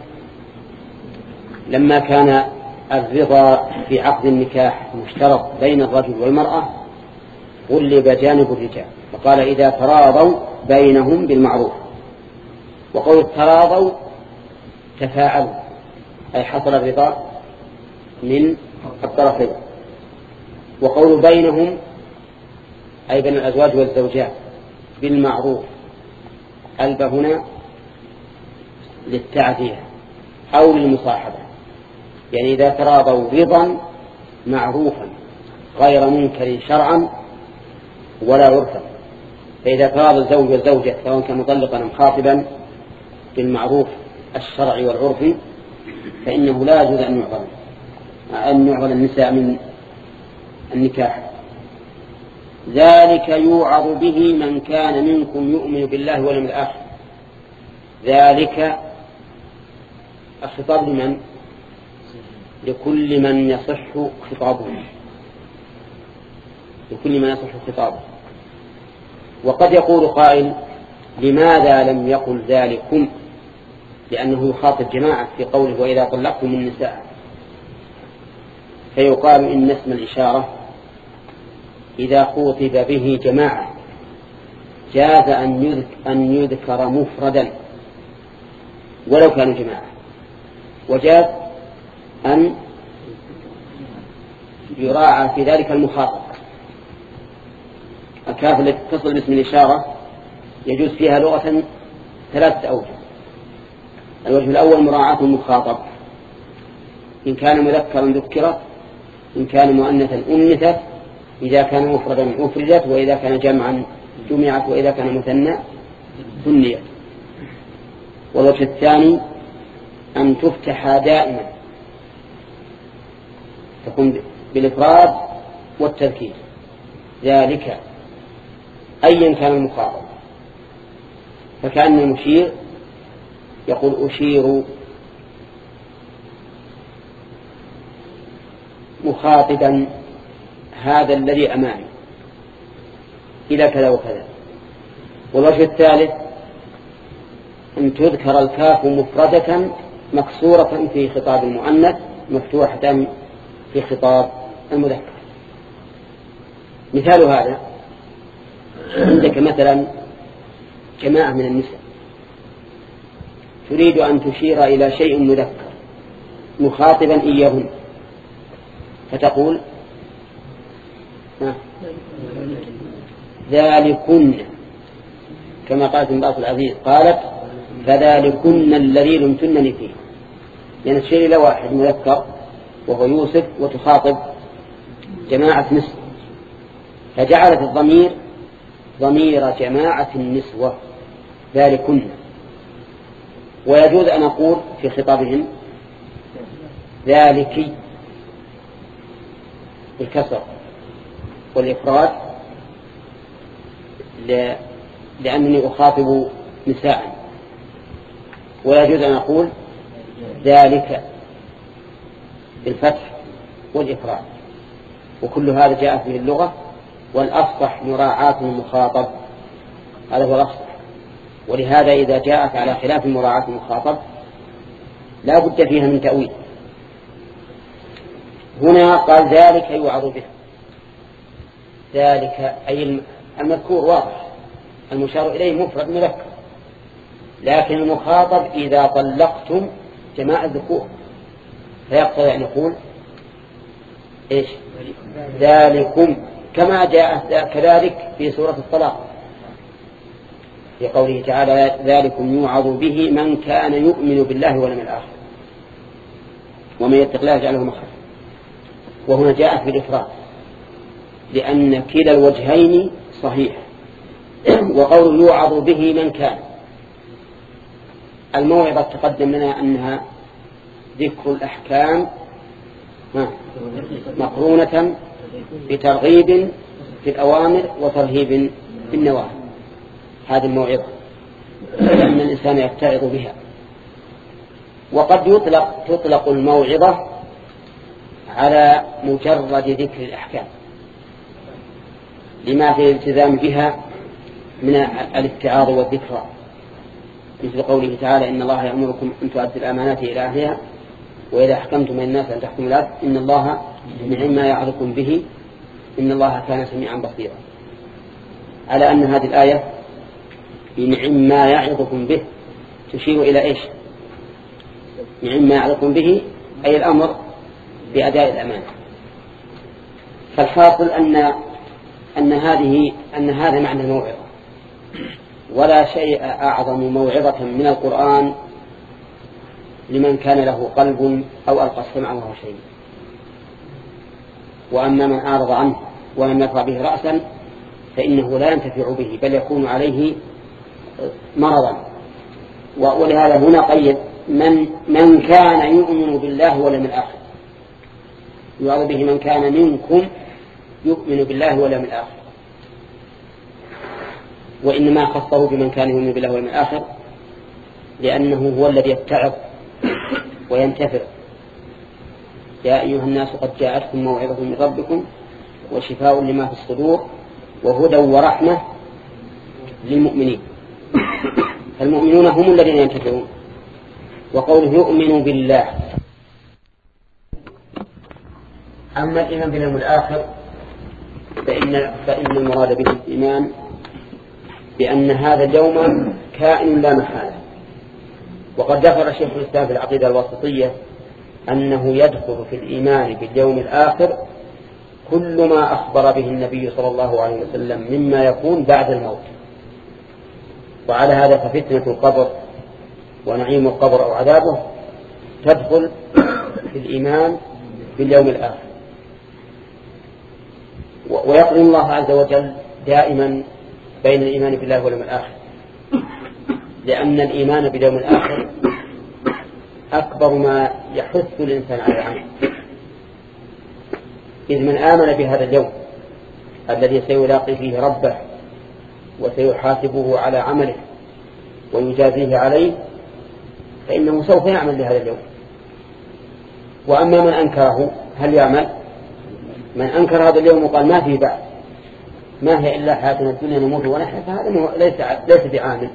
لما كان الرضا في عقد النكاح مشترط بين الرجل والمرأة غلب جانب الرجال، فقال إذا تراضوا بينهم بالمعروف. وقول تراضوا تفاعلوا أي حصل الرضا من الطرفين. وقول بينهم أي بين الأزواج والزوجات بالمعروف ألب هنا للتعزية أو للمصاحبة، يعني إذا تراضوا رضا معروفا غير منكر شرعا ولا يرفض. فإذا تراضى الزوج والزوجة سواء كان مطلقا أم خاطبا بالمعروف الشرعي والعرفي فإنه لا يجوز أن يعضل أن يعضل النساء من النكاح. ذلك يوعظ به من كان منكم يؤمن بالله واليوم الآخر. ذلك الخطاب لمن؟ لكل من يصح خطابه، لكل من يصح خطابه. وقد يقول قائل لماذا لم يقل ذلكم؟ لأنه يخاطب جماعة في قوله وإذا طلقتم النساء، فيقال إن اسم الإشارة إذا خوطب به جماعة جاز أن يذكر مفردا ولو كانوا جماعة، وجاز أن يراعى في ذلك المخاطب. الكاف التي تتصل باسم الإشارة يجوز فيها لغة ثلاثة أوجه. الوجه الأول مراعاة المخاطب، إن كان مذكرا ذكرت، إن كان مؤنثا أنثت، إذا كان مفردا أفردت، وإذا كان جمعا جمعت، وإذا كان مثنى ثنيت. والوجه الثاني أن تفتح دائما تكون بالإفراد والتذكير، ذلك أيا كان المخاطب. فكأن المشير يقول أشير مخاطبا هذا الذي أمامي إلى كذا وكذا. والوجه الثالث أن تذكر الكاف مفردة مكسورة في خطاب المؤنث مفتوحة في خطاب المذكر. مثال هذا عندك مثلا جماعة من النساء تريد أن تشير إلى شيء مذكر مخاطبا إياهن، فتقول ذلكن كما قالت امرأة العزيز قالت فذلكن الذي لمتنني فيه، يعني تشير إلى واحد مذكر وهو يوسف وتخاطب جماعة نسوة، فجعلت الضمير ضمير جماعة النسوة ذلكن. ويجوز أن أقول في خطابهم ذلك بالكسر والإفراد لأنني أخاطب نساء. ويجوز أن أقول ذلك بالفتح والإفراد، وكل هذا جاء في اللغة، والأفصح مراعاة المخاطب، هذا هو الأفصح. ولهذا إذا جاءت على خلاف مراعاة المخاطب لا بد فيها من تأويل. هنا قال ذلك يوعظ به، ذلك أي المذكور واضح، المشار إليه مفرد مذكر، لكن المخاطب إذا طلقتم جماعة الذكور فيقتضي أن يقول إيش ذلكم، كما جاء كذلك في سورة الطلاق في قوله تعالى ذلكم يوعظ به من كان يؤمن بالله واليوم الآخر ومن يتق الله يجعل له مخرجا. وهنا جاءت بالإفراد لأن كلا الوجهين صحيح. وقول يوعظ به من كان، الموعظة تقدم لنا أنها ذكر الأحكام مقرونة بترغيب في الأوامر وترهيب في النواهي، هذه الموعظة لأن الإنسان يتعظ بها. وقد يطلق تطلق الموعظة على مجرد ذكر الأحكام لما في الالتزام بها من الاتعاظ والذكرى، مثل قوله تعالى إن الله يأمركم أن تؤدوا الأمانات إلى أهلها وإذا حكمتم من الناس أن تحكموا العدل إن الله نعم ما يعظكم به إن الله كان سميعا بصيرا، على أن هذه الآية نعم ما يعظكم به تشير إلى إيش؟ نعم ما يعظكم به أي الأمر بأداء الأمانة. فالحاصل أن أن هذه أن هذا معنى الموعظة، ولا شيء أعظم موعظة من القرآن لمن كان له قلب أو ألقى السمع وهو شيء. وأما من أعرض عنه ولم يرفع به رأسا فإنه لا ينتفع به بل يكون عليه مرضا. ولهذا هنا قيد من, من كان يؤمن بالله واليوم الآخر، يعظ به من كان منكم يؤمن بالله واليوم الآخر، وإنما خصه بمن كان يؤمن بالله واليوم الآخر لأنه هو الذي يتعظ وينتفع. يا أيها الناس قد جاءتكم موعظة من ربكم وشفاء لما في الصدور وهدى ورحمة للمؤمنين. المؤمنون هم الذين ينتفعون. وقوله يؤمن بالله. أما الإيمان باليوم الآخر فإن, فإن المراد به الإيمان بأن هذا اليوم كائن لا محالة. وقد ذكر شيخ الإسلام في العقيدة الواسطية أنه يدخل في الإيمان باليوم الآخر كل ما أخبر به النبي صلى الله عليه وسلم مما يكون بعد الموت. وعلى هذا ففتنة القبر ونعيم القبر أو عذابه تدخل في الإيمان باليوم الآخر. ويقرن الله عز وجل دائما بين الإيمان بالله واليوم الآخر، لأن الإيمان باليوم الآخر أكبر ما يحث الإنسان على العمل. إذ من آمن بهذا اليوم الذي سيلاقي فيه ربه وسيحاسبه على عمله ويجازيه عليه فإنه سوف يعمل لهذا اليوم. وأما من أنكره هل يعمل؟ من أنكر هذا اليوم وقال ما فيه بعد، ما هي إلا حياتنا الدنيا نموت ونحيا، فهذا ليس ليس بعامل.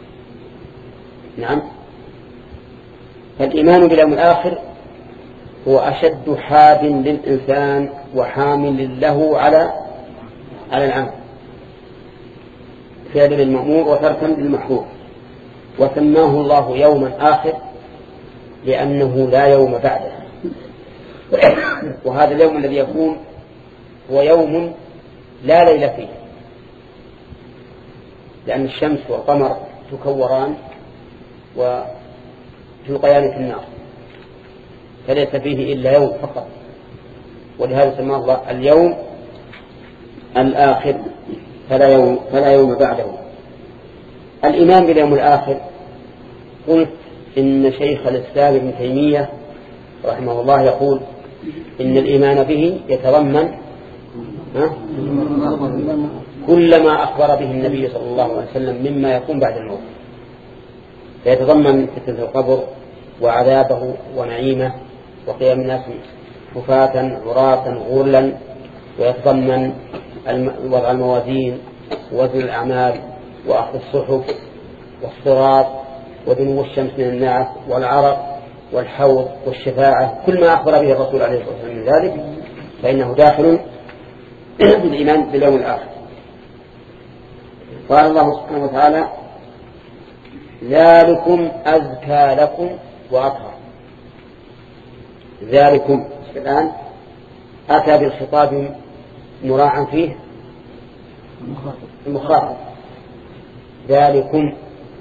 نعم. فالإيمان باليوم الآخر هو أشد حاد للإنسان وحامل له على على العمل، فعل للمأمور وتركا للمحظور. وسماه الله يوما آخر لأنه لا يوم بعده. وهذا اليوم الذي يكون هو يوم لا ليل فيه، لأن الشمس والقمر تكوران وتلقيان في النار، فليس فيه إلا يوم فقط. ولهذا سماه الله اليوم الآخر فلا يوم, فلا يوم بعده. الإيمان باليوم الآخر قلت إن شيخ الإسلام ابن تيمية رحمه الله يقول إن الإيمان به يتضمن كل ما أخبر به النبي صلى الله عليه وسلم مما يكون بعد الموت، فيتضمن فتنة القبر وعذابه ونعيمه وقيام الناس كفاة عراة غرلا، ويتضمن وضع الموازين ووزن الأعمال وأخذ الصحف والصراط ودنو الشمس من الناس والعرق والحوض والشفاعة، كل ما أخبر به الرسول عليه الصلاة والسلام من ذلك فإنه داخل بالإيمان باليوم الآخر. قال الله سبحانه وتعالى ذلكم أزكى لكم وأطهر. ذلكم الآن أتى بالخطاب مراعا فيه المخاطب. ذلكم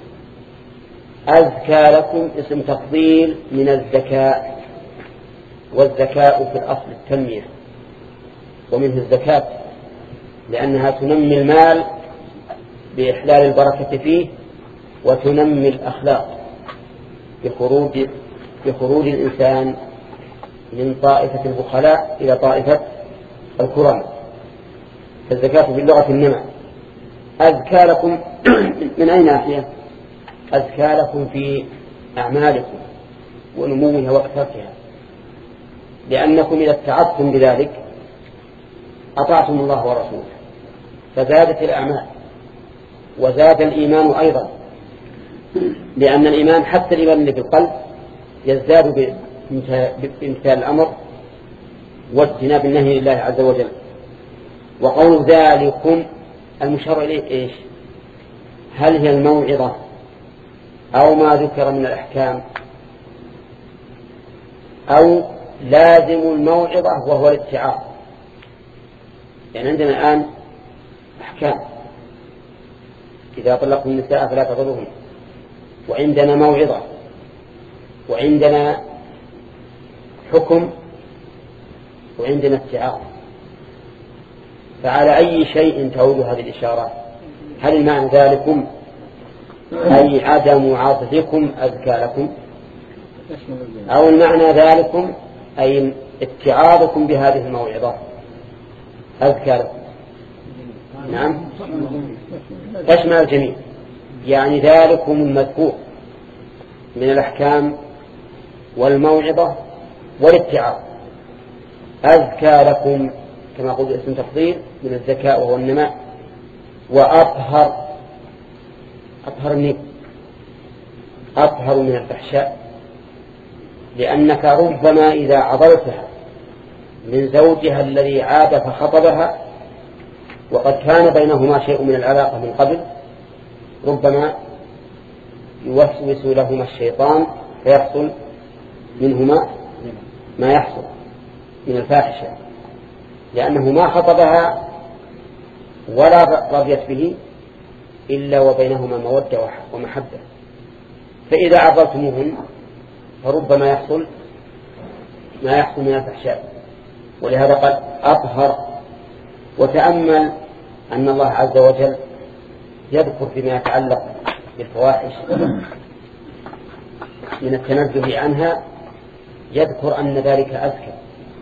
أزكى لكم اسم تفضيل من الزكاة، والزكاة في الأصل التنمية، ومنه الزكاة لأنها تنمي المال بإحلال البركة فيه وتنمي الأخلاق بخروج, بخروج الإنسان من طائفة البخلاء إلى طائفة الكرماء. فالزكاة باللغة النمى. أزكى لكم من أي ناحية؟ أزكى لكم في أعمالكم ونموها وكثرتها، لأنكم إذا اتعظتم بذلك أطعتم الله ورسوله فزادت الأعمال وزاد الإيمان أيضا، لأن الإيمان حتى الإيمان اللي في القلب يزداد بامتثال الأمر واجتناب النهي لله عز وجل. وقول ذلكم المشار إليه إيش؟ هل هي الموعظة أو ما ذكر من الأحكام أو لازم الموعظة وهو الاتعاظ؟ يعني عندنا الآن أحكام إذا طلقتم النساء فلا تضرهن، وعندنا موعظة، وعندنا حكم، وعندنا اتعاظ. فعلى أي شيء تعود هذه الإشارة؟ هل المعنى ذلكم أي عدم عاطفكم أزكى لكم، أو المعنى ذلكم أي اتعاظكم بهذه الموعظة أزكى لكم؟ نعم، تشمل الجميع، يعني ذلكم المذكور من الأحكام والموعظة والاتعاظ أزكى لكم، كما قلت اسم تفضيل من الذكاء وهو النماء، وأطهر، أطهر منه أطهر من الفحشاء، لأنك ربما إذا عضلتها من زوجها الذي عاد فخطبها وقد كان بينهما شيء من العلاقة من قبل، ربما يوسوس لهما الشيطان فيحصل منهما ما يحصل من الفاحشة، لأنه ما خطبها ولا رضيت به إلا وبينهما مودة ومحبة، فإذا عضلتموهن فربما يحصل ما يحصل من الفحشاء، ولهذا قال أطهر. وتأمل أن الله عز وجل يذكر فيما يتعلق بالفواحش من التنزه عنها، يذكر أن ذلك أزكى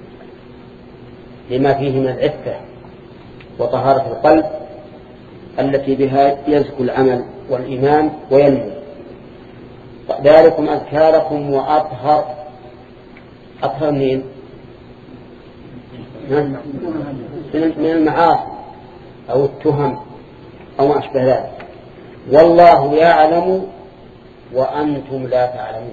لما فيه من العفة وطهارة القلب التي بها يزكو العمل والإيمان وينمو. ذلكم أزكى لكم وأطهر. أطهر منين؟ من المعاصي أو التهم أو ما أشبه ذلك. والله يعلم وأنتم لا تعلمون.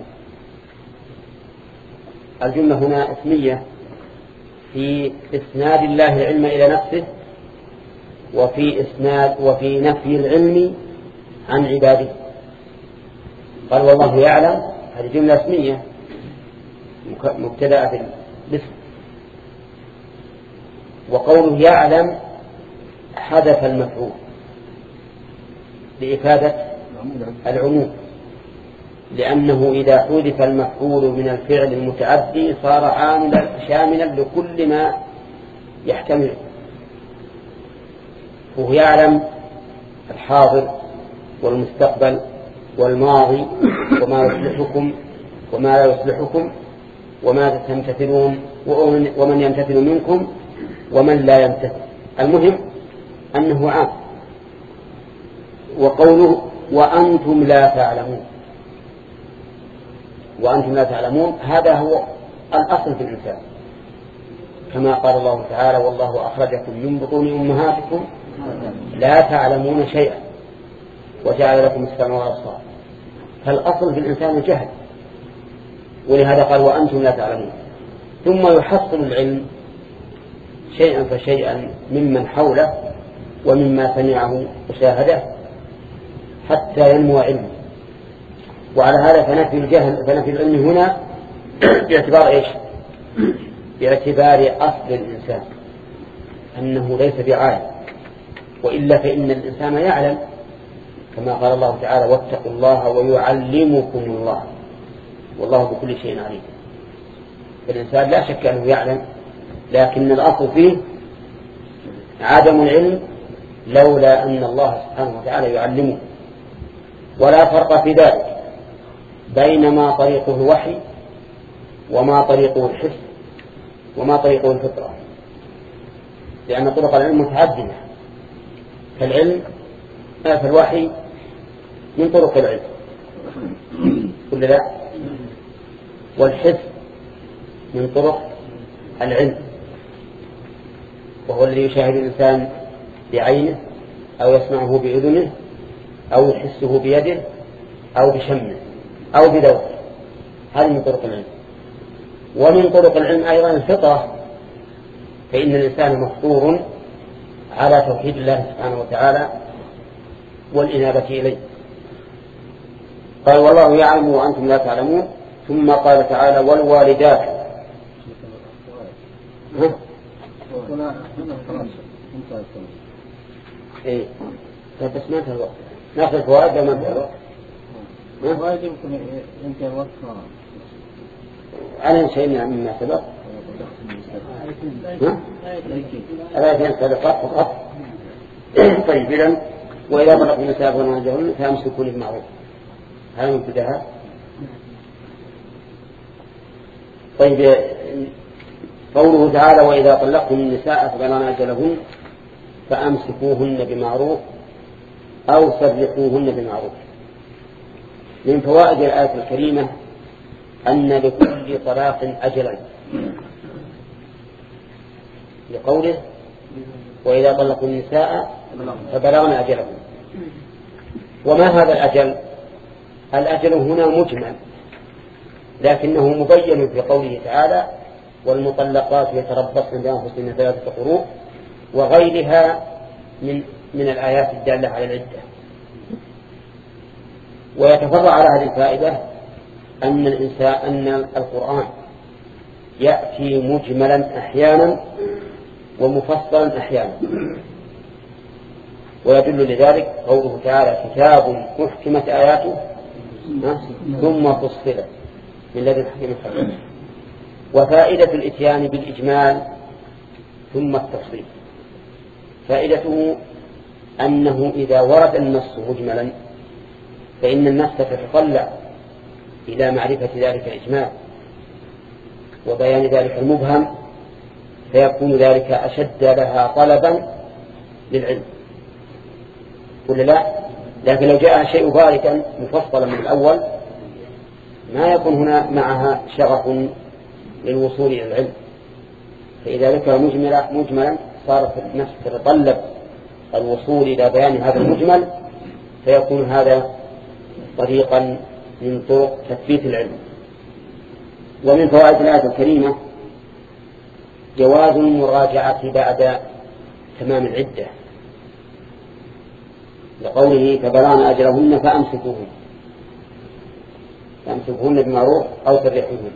الجملة هنا اسمية في إسناد الله العلم إلى نفسه، وفي إسناد وفي نفي العلم عن عباده. قال والله يعلم، هذه جملة اسمية مبتدأة بالاسم، وقوله يعلم حدث المفعول لإفادة العموم، لأنه إذا حدث المفعول من الفعل المتعدي صار عاملا شاملا لكل ما يحتمل. وهو يعلم الحاضر والمستقبل والماضي وما يصلحكم وما لا يصلحكم وما تمتثلون ومن يمتثل منكم ومن لا يمتثل. المهم أنه عام. وقوله وأنتم لا تعلمون، وأنتم لا تعلمون هذا هو الأصل في الإنسان، كما قال الله تعالى والله أخرجكم من بطون أمهاتكم لا تعلمون شيئا وجعل لكم السمع والأبصار. فالأصل في الإنسان الجهل، ولهذا قال وأنتم لا تعلمون. ثم يحصل العلم شيئا فشيئا ممن حوله ومما سمعه وشاهده حتى ينمو علمه. وعلى هذا فنفي الجهل فنفي العلم هنا باعتبار إيش؟ باعتبار أصل الإنسان أنه ليس بعالم، وإلا فإن الإنسان يعلم، كما قال الله تعالى واتقوا الله ويعلمكم الله والله بكل شيء عليم. فالإنسان لا شك أنه يعلم، لكن الأصل فيه عدم العلم لولا أن الله سبحانه وتعالى يعلمه. ولا فرق في ذلك بين ما طريقه الوحي وما طريقه الحس وما طريقه الفطرة، لأن طرق العلم متعددة. فالعلم فالوحي من طرق العلم كل لا، والحس من طرق العلم وهو الذي يشاهد الإنسان بعينه أو يسمعه بأذنه أو يحسه بيده أو بشمه أو بذوقه، هذه من طرق العلم. ومن طرق العلم أيضا الفطرة، فإن الإنسان مفطور على توحيد الله سبحانه وتعالى والإنابة إليه. قال والله يعلم وأنتم لا تعلمون. ثم قال تعالى والوالدات. إيه بس ما انتهى الوقت، ناخذ الفوائد وما انتهى الوقت. الفوائد يمكن يمكن الوقت أنا شيء مما سبق الآيتين سابقات فقط. طيب إذن وإذا طلقتم النساء فبلغن أجلهن فأمسكوهن بالمعروف، هذا مبتدأها. طيب قوله تعالى وإذا طلقتم النساء فبلغن أجلهن فأمسكوهن بمعروف أو سرحوهن بمعروف. من فوائد الآية الكريمة أن لكل طلاق أجلا، لقوله وإذا طلقوا النساء فبلغن أجلهن. وما هذا الأجل؟ الأجل هنا مجمل، لكنه مبين في قوله تعالى والمطلقات يتربصن بأنفسهن ثلاثة قروء وغيرها من من الآيات الدالة على العدة. ويتفرع على هذه الفائدة أن الإنسان أن القرآن يأتي مجملا أحيانا ومفصلا أحيانا، ويدل لذلك قوله تعالى كتاب محكمت آياته ثم فصلت من لدن حكيم خبير. وفائدة الإتيان بالإجمال ثم التفصيل فائدته أنه إذا ورد النص مجملا فإن النفس تتطلع إلى معرفة ذلك الإجمال وبيان ذلك المبهم، فيكون ذلك أشد لها طلبا للعلم ولا لا؟ لكن لو جاء شيء باركا مفصلا من الأول ما يكون هنا معها شغف للوصول إلى العلم. فإذا ذكر مجملا مجملا صارت النفس تتطلب الوصول إلى بيان هذا المجمل، فيكون هذا طريقا من طرق تثبيت العلم. ومن فوائد الآية الكريمة جواز المراجعة بعد تمام العدة، لقوله فبلغن أجلهن فأمسكوهن فأمسكوهن بمعروف أو سرحوهن.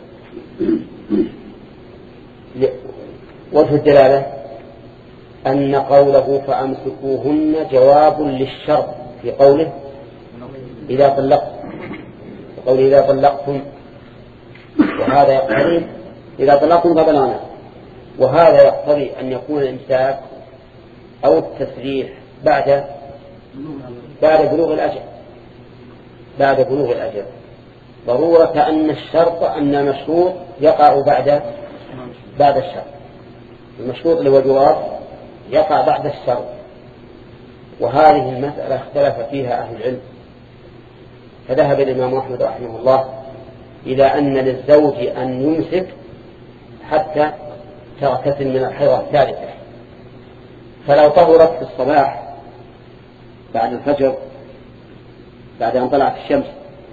وجه الدلالة أن قوله فأمسكوهن جواب للشرط في قوله إذا طلقتم، قوله إذا طلقتم، وهذا يقتضي إذا طلقتم فبلغنا، وهذا يقتضي أن يكون الإمساك أو التسريح بعد بعد بلوغ الأجل بعد بلوغ الأجل ضرورة أن الشرط أن المشروط يقع بعد بعد الشرط. المشروط اللي هو جواب يقع بعد الشرط، وهذه المسألة اختلف فيها أهل العلم، فذهب الإمام أحمد رحمه الله إلى أن للزوج أن يمسك حتى تغتسل من الحيضة الثالثة، فلو طهرت في الصباح بعد الفجر بعد أن طلعت الشمس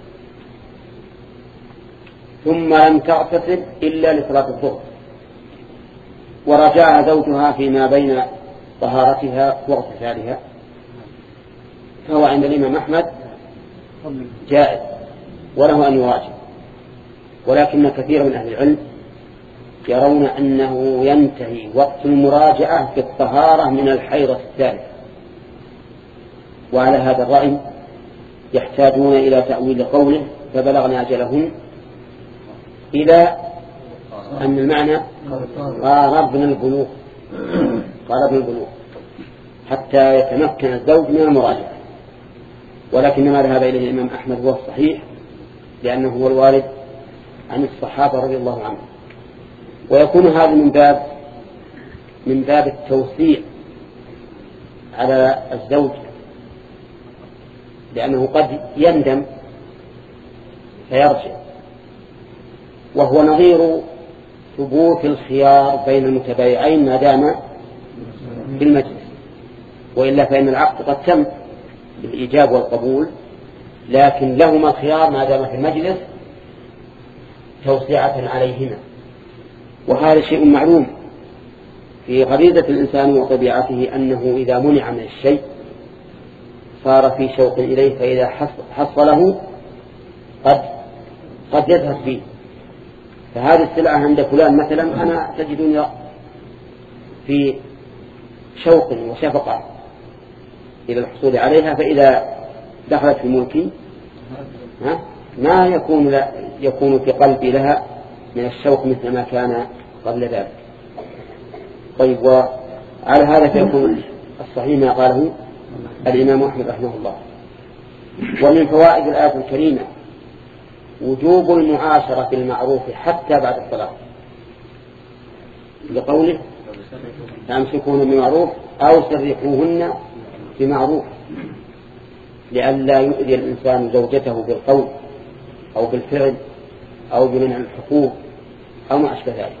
ثم لم تغتسل إلا لصلاة الظهر ورجعها زوجها فيما بين طهارتها واغتسالها، فهو عند الإمام أحمد جائز وله أن يراجع. ولكن كثير من أهل العلم يرون أنه ينتهي وقت المراجعة في الطهارة من الحيضة الثالثة، وعلى هذا الرأي يحتاجون إلى تأويل قوله فبلغن أجلهن إلى أن المعنى قاربنا البلوغ قاربنا البلوغ حتى يتمكن الزوج من المراجعة. ولكن ما ذهب إليه الإمام أحمد هو الصحيح، لأنه هو الوارد عن الصحابة رضي الله عنهم. ويكون هذا من باب من باب التوسيع على الزوج، لأنه قد يندم فيرجع، وهو نظير ثبوت الخيار بين المتبايعين ما دام في المجلس، وإلا فإن العقد قد تم بالإيجاب والقبول، لكن لهما الخيار ما دام في المجلس توسعة عليهما. وهذا شيء معلوم في غريزة الإنسان وطبيعته، أنه إذا منع من الشيء صار في شوق إليه، فإذا حصله قد قد يذهب فيه. فهذه السلعة عند فلان مثلا أنا تجدني في شوق وشفقة إلى الحصول عليها، فإذا دخلت في ملكي ما يكون يكون في قلبي لها من الشوق مثل ما كان قبل ذلك. طيب، وعلى هذا فيكون الصحيح ما قاله الإمام أحمد رحمه الله. ومن فوائد الآية الكريمة وجوب المعاشرة بالمعروف حتى بعد الطلاق، لقوله فأمسكوهن بمعروف أو سرحوهن بمعروف، لئلا يؤذي الإنسان زوجته بالقول أو بالفعل أو بمنع الحقوق أو ما أشبه ذلك.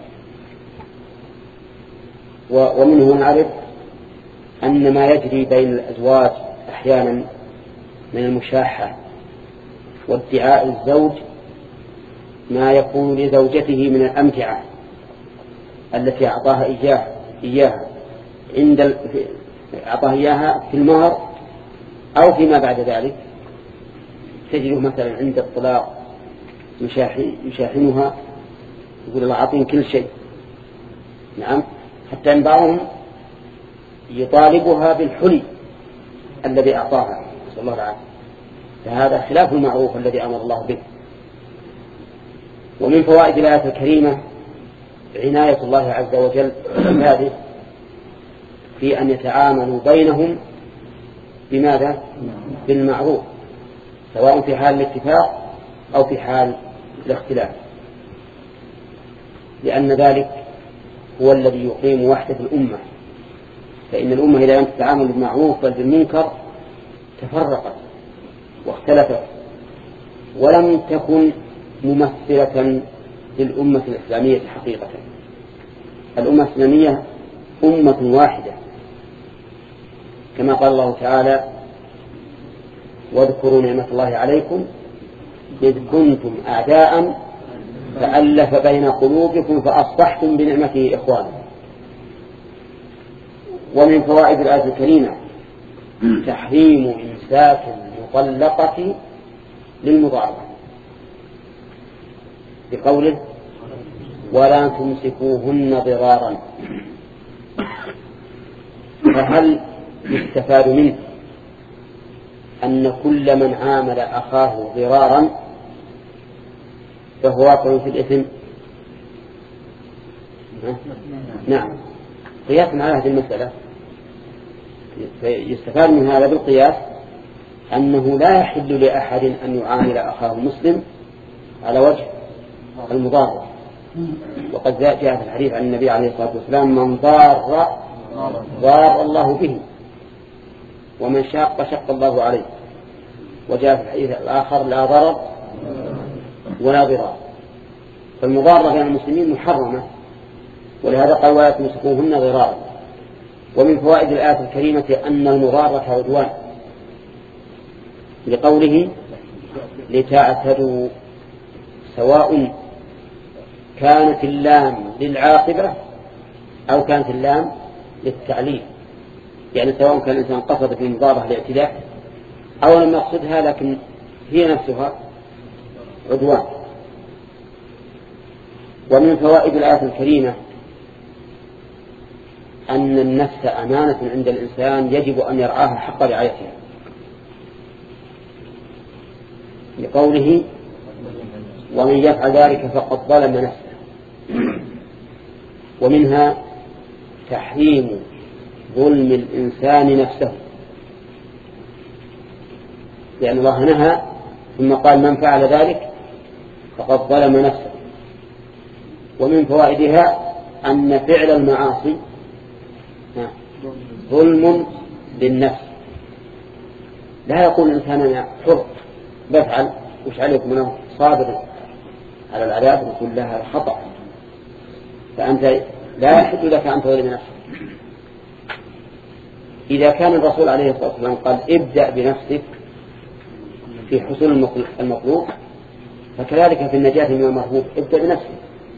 ومنه نعرف أن ما يجري بين الأزواج أحيانا من المشاحة وادعاء الزوج ما يكون لزوجته من الأمتعة التي أعطاها إياه إياها عند أعطاها إياها في المهر أو فيما بعد ذلك. تجده مثلا عند الطلاق يشاحنها، يقول الله أعطين كل شيء. نعم، حتى إن بعضهم يطالبها بالحلي الذي أعطاها، نسأل الله العافية. فهذا خلاف المعروف الذي أمر الله به. ومن فوائد الآية الكريمة عناية الله عز وجل بعباده في أن يتعاملوا بينهم بماذا؟ بالمعروف، سواء في حال الاتفاق أو في حال الاختلاف، لأن ذلك هو الذي يقيم وحدة الأمة. فإن الأمة إذا لم تتعامل بالمعروف بل بالمنكر تفرقت واختلفت ولم تكن ممثلة للأمة الإسلامية حقيقة. الأمة الإسلامية أمة واحدة، كما قال الله تعالى واذكروا نعمة الله عليكم إذ كنتم أعداء فألف بين قلوبكم فأصبحتم بنعمته إخوانا. ومن فوائد الآية الكريمة تحريم إمساك المطلقة للمضاربة، بقوله ولا تمسكوهن ضرارا. فهل يستفاد منه أن كل من عامل أخاه ضرارا فهو واقع في الإثم؟ نعم، قياسا على هذه المسألة يستفاد من هذا بالقياس أنه لا يحل لأحد أن يعامل أخاه مسلم على وجه المضارة. وقد جاء في الحديث عن النبي عليه الصلاة والسلام من ضار ضار الله به ومن شاق شق الله عليه. وجاء في الحديث الآخر لا ضرر ولا ضرار. فالمضارة بين المسلمين محرمة، ولهذا قال ولا تمسكوهن ضرارا. ومن فوائد الآية الكريمة أن المضارة عدوان، لقوله لتعتدوا، سواء كانت اللام للعاقبة أو كانت اللام للتعليل، يعني سواء كان الإنسان قصد في المضارة الاعتداء أو لم يقصدها لكن هي نفسها عدوان. ومن فوائد الآية الكريمة أن النفس أمانة عند الإنسان يجب أن يرعاها حق رعايتها، لقوله ومن يفعل ذلك فقد ظلم نفسه. ومنها تحريم ظلم الإنسان نفسه، لأن الله نهى ثم قال من فعل ذلك فقد ظلم نفسه. ومن فوائدها أن فعل المعاصي ظلم للنفس. لا يقول الإنسان أنا حر بفعل وش عليكم أنه صابر على العذاب، يقول لها خطأ، فأنت لا يحل لك أن تظلم نفسك. إذا كان الرسول عليه الصلاة والسلام قال ابدأ بنفسك في حصول المطلوب، فكذلك في النجاة من المرهوب ابدأ بنفسك.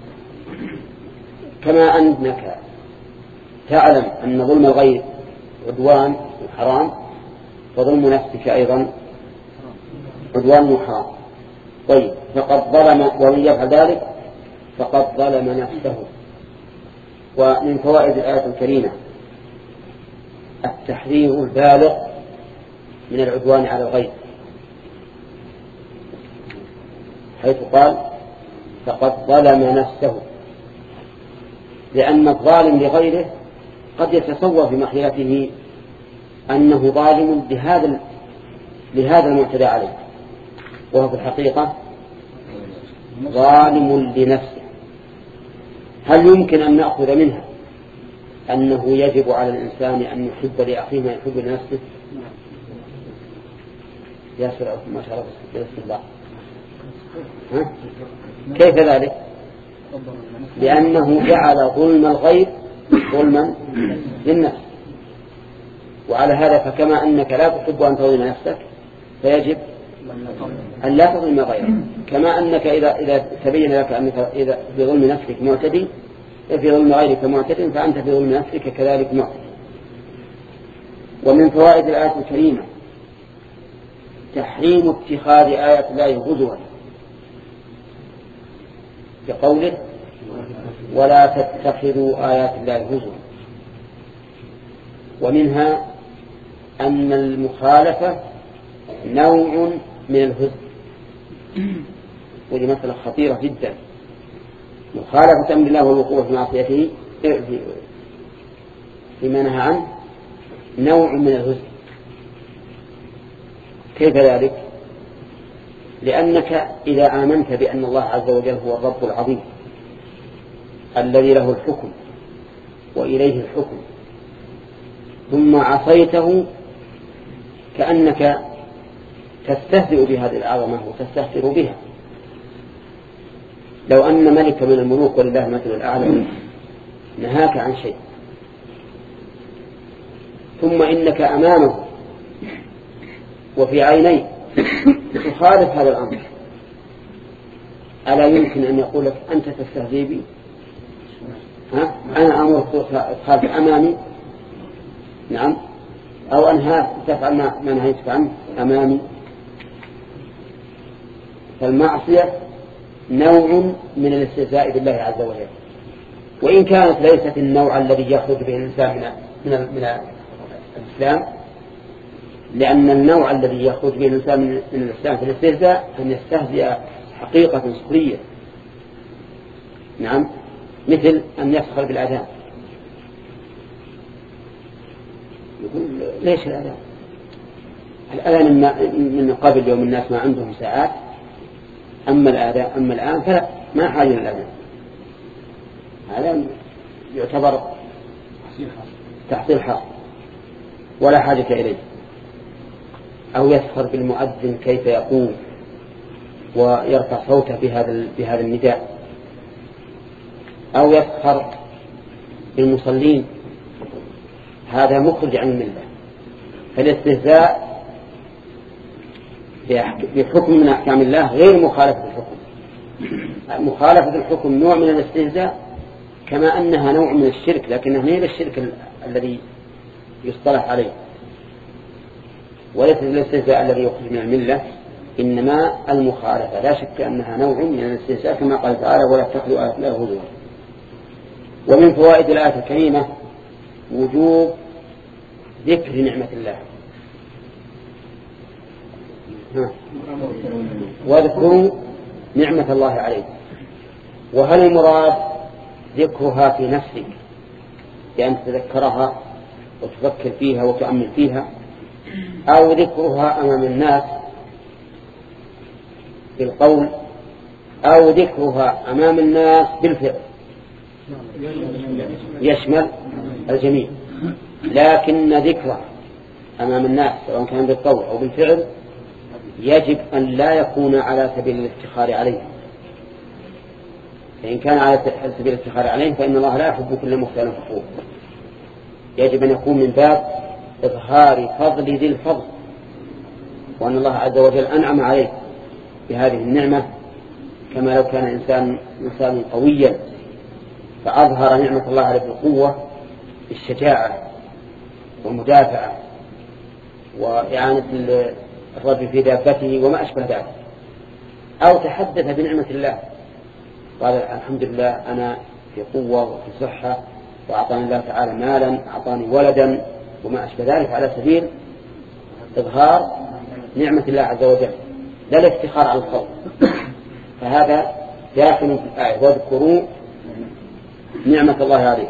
كما أنك تعلم أن ظلم الغير عدوان وحرام، فظلم نفسك أيضا عدوان وحرام. طيب، فقد ظلم ومن يفعل ذلك فقد ظلم نفسه. ومن فوائد الآية الكريمة التحذير البالغ من العدوان على الغير، حيث قال فقد ظلم نفسه. لأن الظالم لغيره قد يتصور في مخيلته أنه ظالم لهذا لهذا المعتدى عليه، وهو في الحقيقة ظالم لنفسه. هل يمكن أن نأخذ منها أنه يجب على الإنسان أن يحب لأخيه ما يحب لنفسه؟ يا سلام ما شاء الله بالاستطلاع. كيف ذلك؟ لأنه جعل ظلم الغير ظلما للنفس، وعلى هذا فكما أنك لا تحب أن تظلم نفسك فيجب أن لا تظلم غيرك، كما أنك إذا إذا تبين لك أنك إذا في ظلم نفسك معتدي في ظلم غيرك معتد فأنت في ظلم نفسك كذلك معتد. ومن فوائد الآية الكريمة تحريم اتخاذ آيات الله هزوا بقوله ولا تتخذوا آيات الله هزوا. ومنها أن المخالفة نوع من الهزء، ودي مسألة خطيرة جدا. مخالفة أمر الله والوقوع في معصيته فيما نهى عنه نوع من الهزء. كيف ذلك؟ لأنك إذا آمنت بأن الله عز وجل هو الرب العظيم الذي له الحكم وإليه الحكم ثم عصيته كأنك تستهزئ بهذه العظمة وتستهتر بها. لو أن ملك من الملوك ولله المثل الأعلى نهاك عن شيء ثم إنك أمامه وفي عينيه تخالف هذا الأمر، ألا يمكن أن يقول لك أنت تستهزئ بي؟ ها؟ أنا أمرك تخالف أمامي، نعم، أو أنهاك تفعل ما نهيتك عنه أمامي. فالمعصية نوع من الاستهزاء بالله عز وجل، وإن كانت ليست النوع الذي يخرج به الإنسان من من الإسلام، لأن النوع الذي يخرج به الإنسان من الإسلام في الاستهزاء أن يستهزئ حقيقة سخرية، نعم، مثل أن يسخر بالأذان. يقول ليش الأذان؟ الأذان من قبل يوم الناس ما عندهم ساعات، أما الآن أما الآن فلا، ما حاجة للأذان. هذا يعتبر تحصيل حق ولا حاجة إليه. أو يسخر بالمؤذن كيف يقوم ويرفع صوته بهذا بهذا النداء، أو يسخر بالمصلين، هذا مخرج عن الملة. فالاستهزاء بحكم من أحكام الله غير مخالفة الحكم. مخالفة الحكم نوع من الاستهزاء كما أنها نوع من الشرك، لكنه غير الشرك ال- الذي يصطلح عليه، وليس الاستهزاء الذي يخرج من الملة، إنما المخالفة. لا شك أنها نوع من الاستهزاء كما قال تعالى ولا تتخذوا آيات الله هزوا. ومن فوائد الآية الكريمة وجوب ذكر نعمة الله. واذكروا نعمة الله عليكم. وهل المراد ذكرها في نفسك بأن تتذكرها وتفكر فيها وتؤمن فيها، أو ذكرها أمام الناس بالقول، أو ذكرها أمام الناس بالفعل؟ يشمل الجميع، لكن ذكرها أمام الناس سواء كان بالقول أو بالفعل يجب أن لا يكون على سبيل الافتخار عليه. فإن كان على سبيل الافتخار عليه فإن الله لا يحب كل مختال فخور. يجب أن يكون من باب إظهار فضل ذي الفضل، وأن الله عز وجل أنعم عليه بهذه النعمة، كما لو كان إنسان إنسان قويا فأظهر نعمة الله عليه بالقوة بالشجاعة والمدافعة وإعانة الرجل في دابته وما أشبه ذلك، أو تحدث بنعمة الله قال الحمد لله أنا في قوة وفي صحة وأعطاني الله تعالى مالا أعطاني ولدا وما أشبه ذلك، على سبيل إظهار نعمة الله عز وجل لا الافتخار على الخلق. فهذا داخل في الآية واذكروا نعمة الله عليه.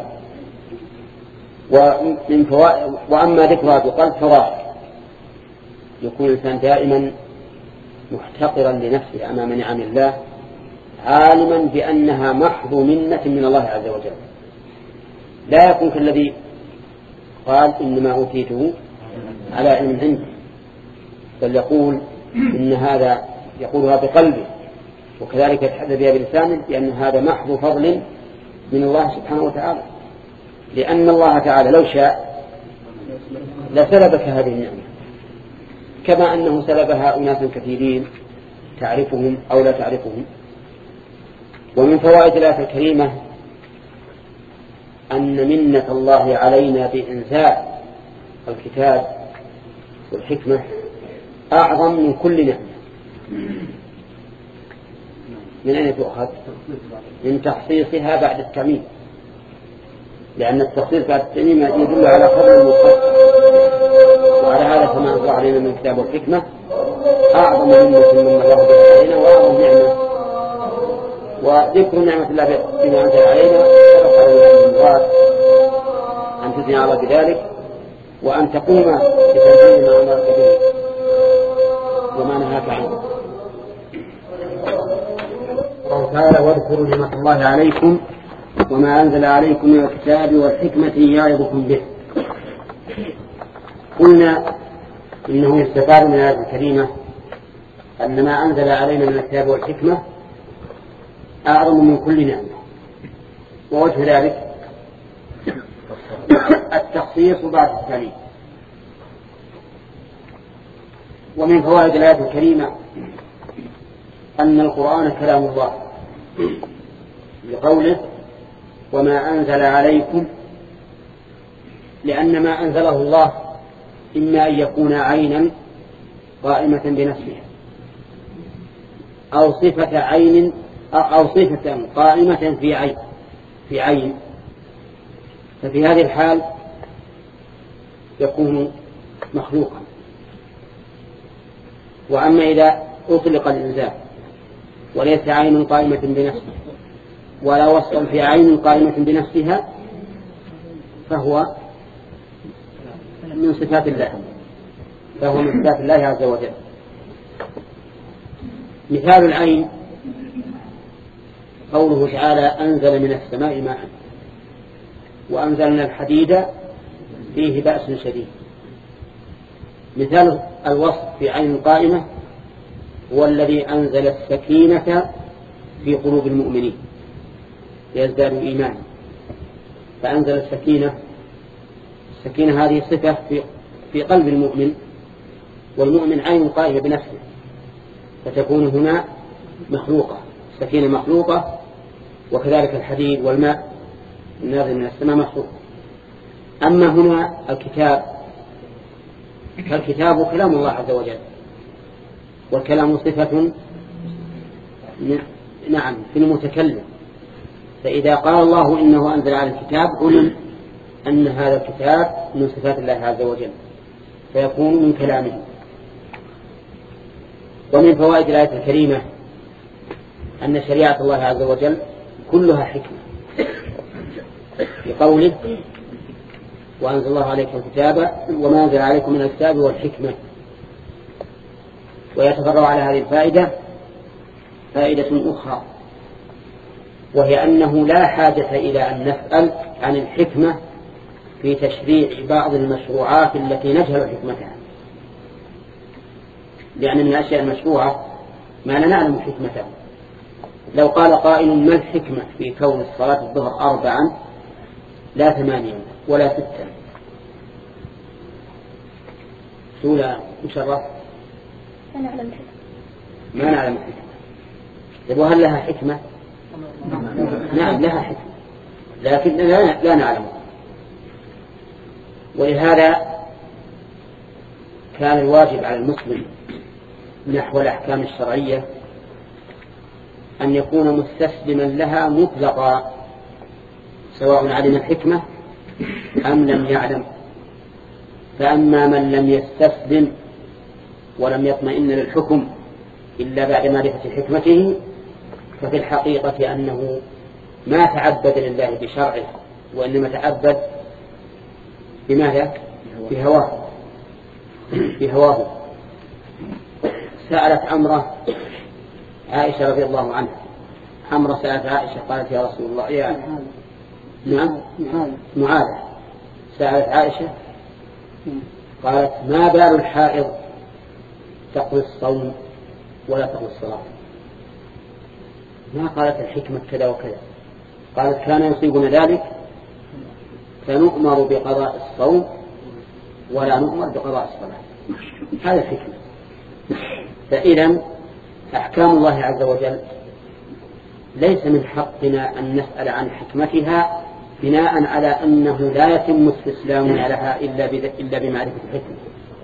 ومن فوائد وأما ذكرها بقلب فواحد يكون الإنسان دائما محتقرا لنفسه أمام نعم الله، عالما بأنها محض منة من الله عز وجل، لا يكون كالذي قال إنما أوتيته على علم عندي، بل يقول إن هذا يقولها بقلبه، وكذلك يتحدث بها بلسانه، لأن هذا محض فضل من الله سبحانه وتعالى، لأن الله تعالى لو شاء لسلبك هذه النعمة، كما أنه سلبها أناس كثيرين تعرفهم أو لا تعرفهم. ومن فوائد الآية الكريمة أن منة الله علينا بإنزال الكتاب والحكمة أعظم من كل نعمة. من أين تؤخذ؟ من تخصيصها بعد التعميم، لأن التخصيص بعد التعميم يدل على فضل مخصص، وعلى هذا فما أنزل علينا من الكتاب والحكمة أعظم منة من الله بها علينا وأعظم نعمة. وذكر نعمة الله بما أنزل علينا سبق علينا من المراد أن تثني على بذلك، وأن تقوم بتنفيذ ما أمرك به وما نهاك عنه. قال تعالى: واذكروا نعمة الله عليكم وما أنزل عليكم من الكتاب والحكمة يعظكم به. قلنا إنه يستفاد من الآية الكريمة أن ما أنزل علينا من الكتاب والحكمة أعظم من كل نعمة، ووجه ذلك التخصيص بعد التعليم. ومن فوائد الآية الكريمة أن القرآن كلام الله، لقوله: وما أنزل عليكم، لأن ما أنزله الله إما أن يكون عينا قائمة بنفسها، أو صفة عين، أو صفة قائمة في عين في عين ففي هذه الحال يكون مخلوقا. وأما إذا أطلق الإنزال وليس عين قائمة بنفسها ولا وصف في عين قائمة بنفسها فهو من صفات الله فهو من صفات الله عز وجل. مثال العين قوله تعالى: أنزل من السماء ماء وأنزلنا الحديد فيه بأس شديد. مثال الوصف في عين قائمة هو الذي أنزل السكينة في قلوب المؤمنين ليزدادوا إيمانا، فأنزل السكينة. السكينة هذه صفة في, في قلب المؤمن، والمؤمن عين قائمة بنفسه، فتكون هنا مخلوقة، السكينة مخلوقة، وكذلك الحديد والماء النازل من السماء مخلوق. أما هنا الكتاب فالكتاب كلام الله عز وجل، والكلام صفة نعم في المتكلم، فإذا قال الله إنه أنزل على الكتاب علم أن هذا الكتاب من صفات الله عز وجل، فيكون من كلامه. ومن فوائد الآية الكريمة أن شريعة الله عز وجل كلها حكمة، بقوله: وأنزل الله عليكم الكتاب وما أنزل عليكم من الكتاب والحكمة. ويتفرع على هذه الفائدة فائدة أخرى، وهي أنه لا حاجة إلى أن نسأل عن الحكمة في تشريع بعض المشروعات التي نجهل حكمتها، لأن من الأشياء المشروعة ما لا نعلم حكمتها. لو قال قائل: ما الحكمة في كون الصلاة الظهر أربعا لا ثمانيا ولا ستا؟ سؤال مشرف ما نعلم الحكمة. ما نعلم الحكمة. طيب وهل لها حكمة؟ نعم لها حكمة، لكن لا, لا نعلمها. ولهذا كان الواجب على المسلم نحو الأحكام الشرعية أن يكون مستسلما لها مطلقا، سواء علم الحكمة أم لم يعلم. فأما من لم يستسلم ولم يطمئن للحكم إلا بعد معرفة حكمته ففي الحقيقة أنه ما تعبد لله بشرعه وإنما تعبد بماذا؟ بهواه بهواه سألت عمرة عائشة رضي الله عنها. عمرة سألت عائشة قالت يا رسول الله يا نعم معاذ سألت عائشة قالت ما بال الحائض تقضي الصوم ولا تقضي الصلاة؟ ما قالت الحكمة كذا وكذا، قالت كان يصيبنا ذلك فنؤمر بقضاء الصوم ولا نؤمر بقضاء الصلاة. هذا الحكمة. فإذا أحكام الله عز وجل ليس من حقنا أن نسأل عن حكمتها بناء على أنه لا يتم استسلامنا لها إلا بمعرفة الحكمة.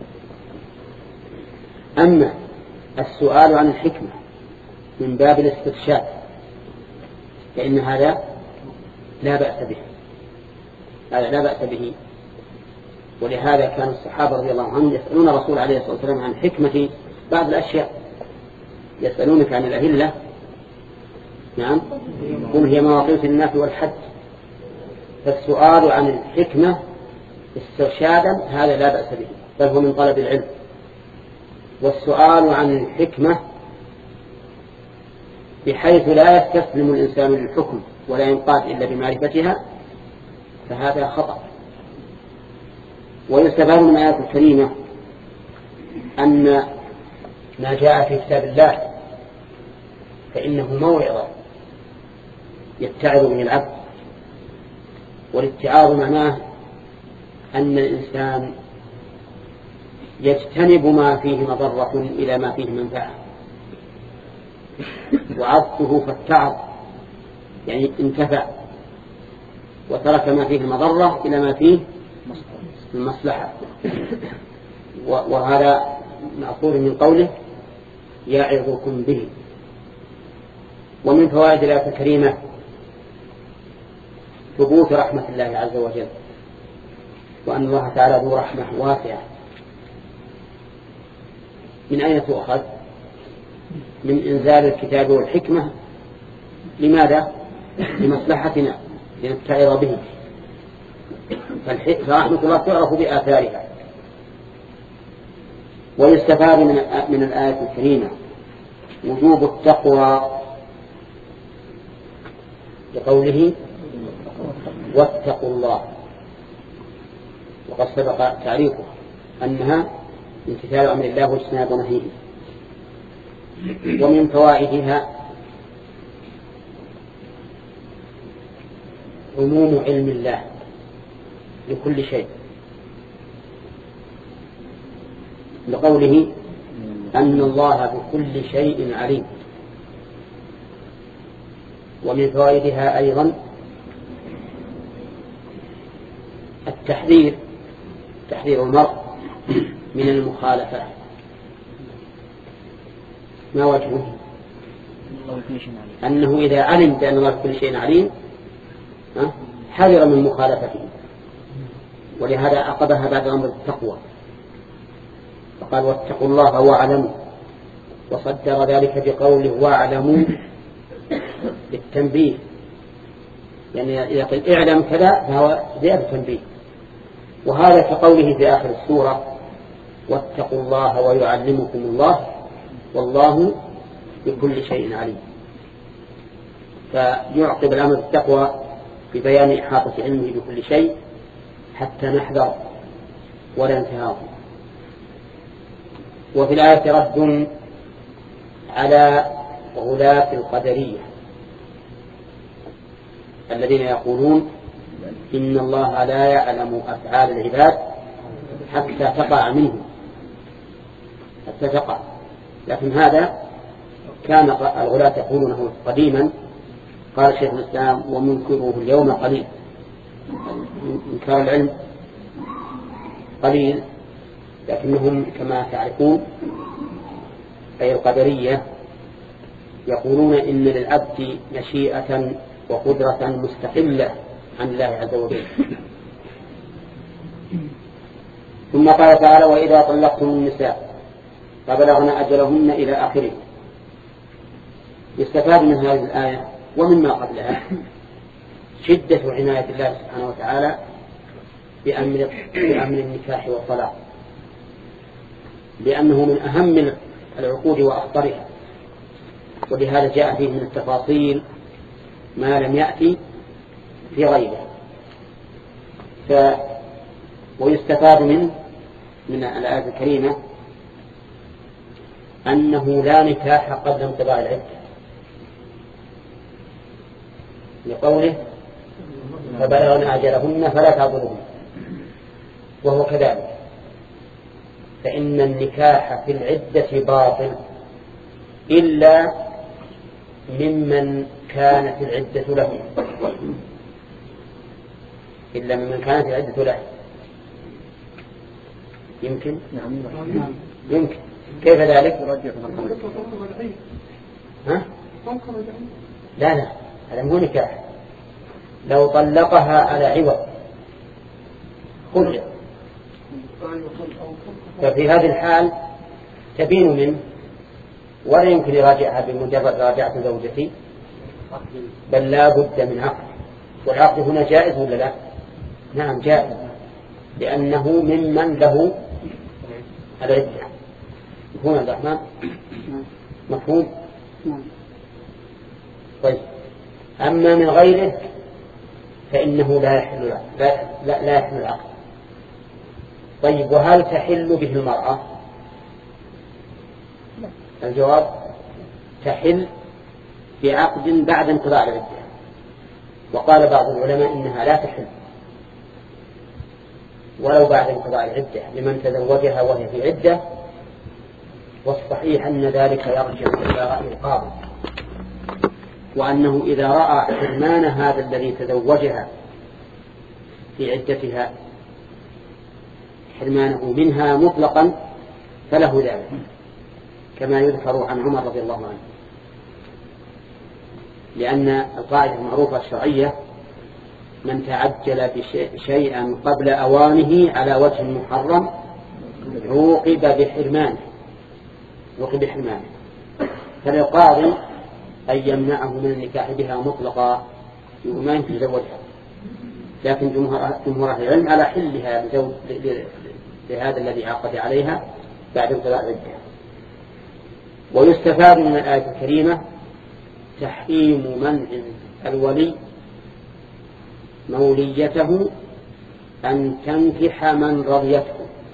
أما السؤال عن الحكمة من باب الاسترشاد فإن هذا لا بأس به، هذا لا بأس به. ولهذا كان الصحابة رضي الله عنهم يسألون الرسول عليه الصلاة والسلام عن حكمة بعض الأشياء. يسألونك عن الأهلة، نعم، قل هي مواقيت الناس والحج. فالسؤال عن الحكمة استرشادا هذا لا بأس به، بل هو من طلب العلم. والسؤال عن الحكمة بحيث لا يستسلم الإنسان للحكم ولا ينقاد إلا بمعرفتها فهذا خطأ. ويستفاد من الآيات الكريمة أن ما جاء في كتاب الله فإنه موعظة يتعظ به العبد. والاتعاظ معناه أن الإنسان يجتنب ما فيه مضرة إلى ما فيه منفعة. وعظته فاتعظ يعني انتفع وترك ما فيه مضرة إلى ما فيه المصلحة. وهذا مأخوذ من قوله يعظكم به. ومن فوائد الآية الكريمة ثبوت رحمة الله عز وجل، وأن الله تعالى ذو رحمة واسعة. من أين تؤخذ؟ من إنزال الكتاب والحكمة. لماذا؟ لمصلحتنا لنتعظ به. فرحمة الله تعرف بآثارها. ويستفاد من الآية الكريمة وجوب التقوى لقوله واتقوا الله، وقد سبق تعريفه أنها امتثال أمر الله واجتناب نهيه. ومن فوائدها عموم علم الله لكل شيء، لقوله أن الله بكل شيء عليم. ومن فوائدها أيضا التحذير، تحذير المرء من المخالفة. ما وجهه؟ أنه إذا علم بأن الله بكل شيء عليم حذر من مخالفته. ولهذا عقبها بعد أمر التقوى فقال واتقوا الله واعلموا، وصدر ذلك بقوله واعلموا بالتنبيه. يعني إذا قل اعلم كذا فهو زيادة تنبيه. وهذا كقوله في آخر السورة واتقوا الله ويعلمكم الله والله بكل شيء عليم. فيعقب الأمر التقوى ببيان إحاطة علمه بكل شيء حتى نحذر ولا انتهاض. وفي الآية رد على غلاة القدرية الذين يقولون إن الله لا يعلم أفعال العباد حتى تقع منه، حتى تقع. لكن هذا كان الغلاة يقولونه قديما. قال شيخ الإسلام ومنكره اليوم قليل. إنكار العلم قليل، لكنهم كما تعرفون أي القدرية يقولون إن للعبد مشيئة وقدرة مستقلة عن الله عز وجل. ثم قال تعالى وإذا طلقتم النساء فبلغن أجلهن إلى آخره. يستفاد من هذه الآية ومما قبلها شدة عناية الله سبحانه وتعالى بأمر, بأمر النكاح والطلاق، لأنه من أهم العقود وأخطرها، ولهذا جاء فيه من التفاصيل ما لم يأتي في غيره. ف ويستفاد منه من الآية الكريمة أنه لا نكاح قبل انقضاء العدة، لقوله فبلغن أجلهن فلا تعضلوهن، وهو كذلك، فإن النكاح في العدة باطل إلا ممن كانت العدة له، إلا ممن كانت العدة له. يمكن؟ نعم يمكن. كيف ذلك؟ ها؟ لا لا، هذا مو نكاح. لو طلقها على عوض خلع، ففي هذه الحال تبين منه ولا يمكن يراجعها بمجرد راجعة زوجتي، بل لا بد من عقد. والعقد هنا جائز ولا لا؟ نعم جائز، لأنه ممن له العدة. مفهوم يا عبد الرحمن؟ مفهوم؟ طيب، أما من غيره فإنه لا يحل لا, لا, لا يحل العقد. طيب، وهل تحل به المرأة؟ الجواب تحل بعقد بعد انقضاء العدة، وقال بعض العلماء إنها لا تحل ولو بعد انقضاء العدة لمن تزوجها وهي في عدة، والصحيح أن ذلك يرجع إلى رأي القاضي، وأنه إذا رأى حرمان هذا الذي تزوجها في عدتها حرمانه منها مطلقا فله ذلك، كما يذكر عن عمر رضي الله عنه، لأن القاعدة المعروفة الشرعية من تعجل بشيئا قبل أوانه على وجه محرم عوقب بحرمانه عوقب بحرمانه فللقاضي أن يمنعه من النكاح بها مطلقا وما يمكن يتزوجها، لكن جمهور أهل العلم على حلها لهذا الذي عقد عليها بعد انقضاء العدة. ويستفاد من الآية الكريمة تحريم منع الولي موليته أن تنكح من رضيته،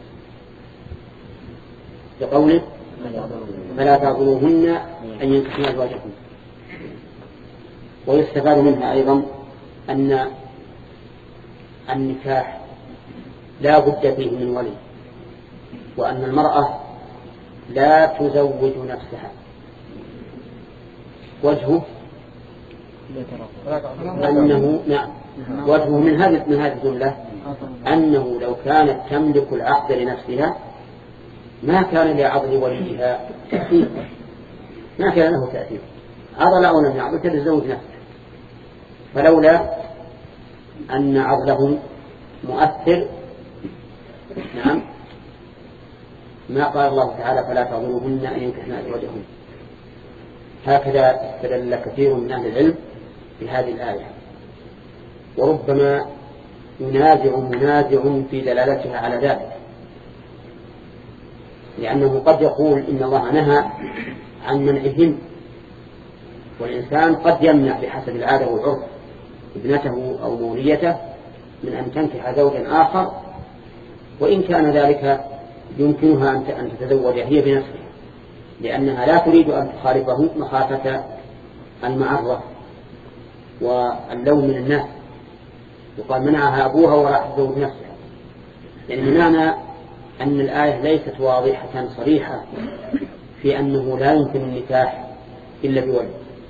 بقوله فلا تعضلوهن أن ينكحن أزواجهن. ويستفاد منها أيضا أن النكاح لا بد فيه من ولي، وأن المرأة لا تزوج نفسها. وجهه أنه نعم وجهه من هذه من هذه الجملة أنه لو كانت تملك العقد لنفسها ما كان لعضل وليها تأثير، ما كان له تأثير، عضل أو لم يعضل تتزوج نفسه. فلولا أن عضله مؤثر نعم ما قال الله تعالى فلا تعضلوهن أن ينكحن أزواجهن. هكذا استدل كثير من أهل العلم بهذه الآية، وربما ينازع منازع في دلالتها على ذلك، لأنه قد يقول إن الله نهى عن منعهن، والإنسان قد يمنع بحسب العادة والعرف ابنته أو موليته من أن تنكح زوجا آخر، وإن كان ذلك يمكنها أن تتزوج هي بنفسها، لأنها لا تريد أن تخالفه مخافة المعرة واللوم من الناس، وقال منعها أبوها وراح تزوج نفسها. يعني بمعنى أن الآية ليست واضحة صريحة في أنه لا يمكن النكاح إلا بولي.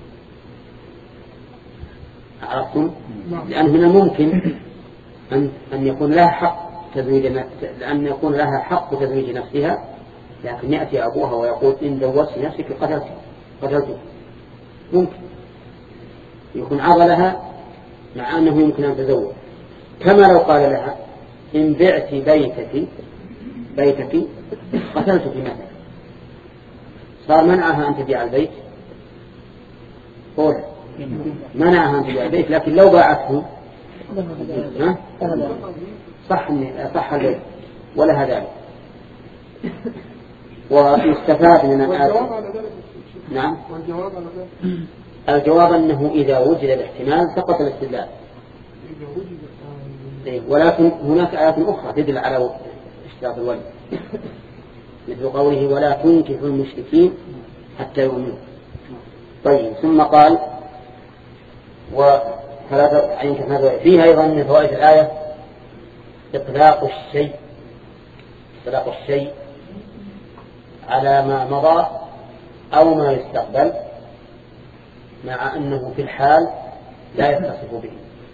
عرفتم؟ لأن هنا ممكن أن أن يكون لها حق تزويج لأن يكون لها حق تزويج نفسها، لكن يأتي أبوها ويقول إن زوجت نفسك قتلت قتلت ممكن يكون عضلها مع أنه يمكن أن تزوج. كما لو قال لها إن بعت بيتك بيتك قتلتك مثلا، صار منعها أن تبيع البيت قول منعها أن تبيع البيت، لكن لو باعته ها؟ صح صح البيت ولها ذلك. ويستفاد من الآية. نعم. الجواب أنه إذا وجد الاحتمال سقط الاستدلال، ولكن هناك آيات أخرى تدل على اشتراط الولي، مثل قوله ولا تنكحوا المشركين حتى يؤمنوا. طيب ثم قال وثلاثة عين كثناء. فيها أيضا من فوائد الآية إطلاق الشيء إطلاق الشيء على ما مضى أو ما يستقبل، مع أنه في الحال لا يتصف به.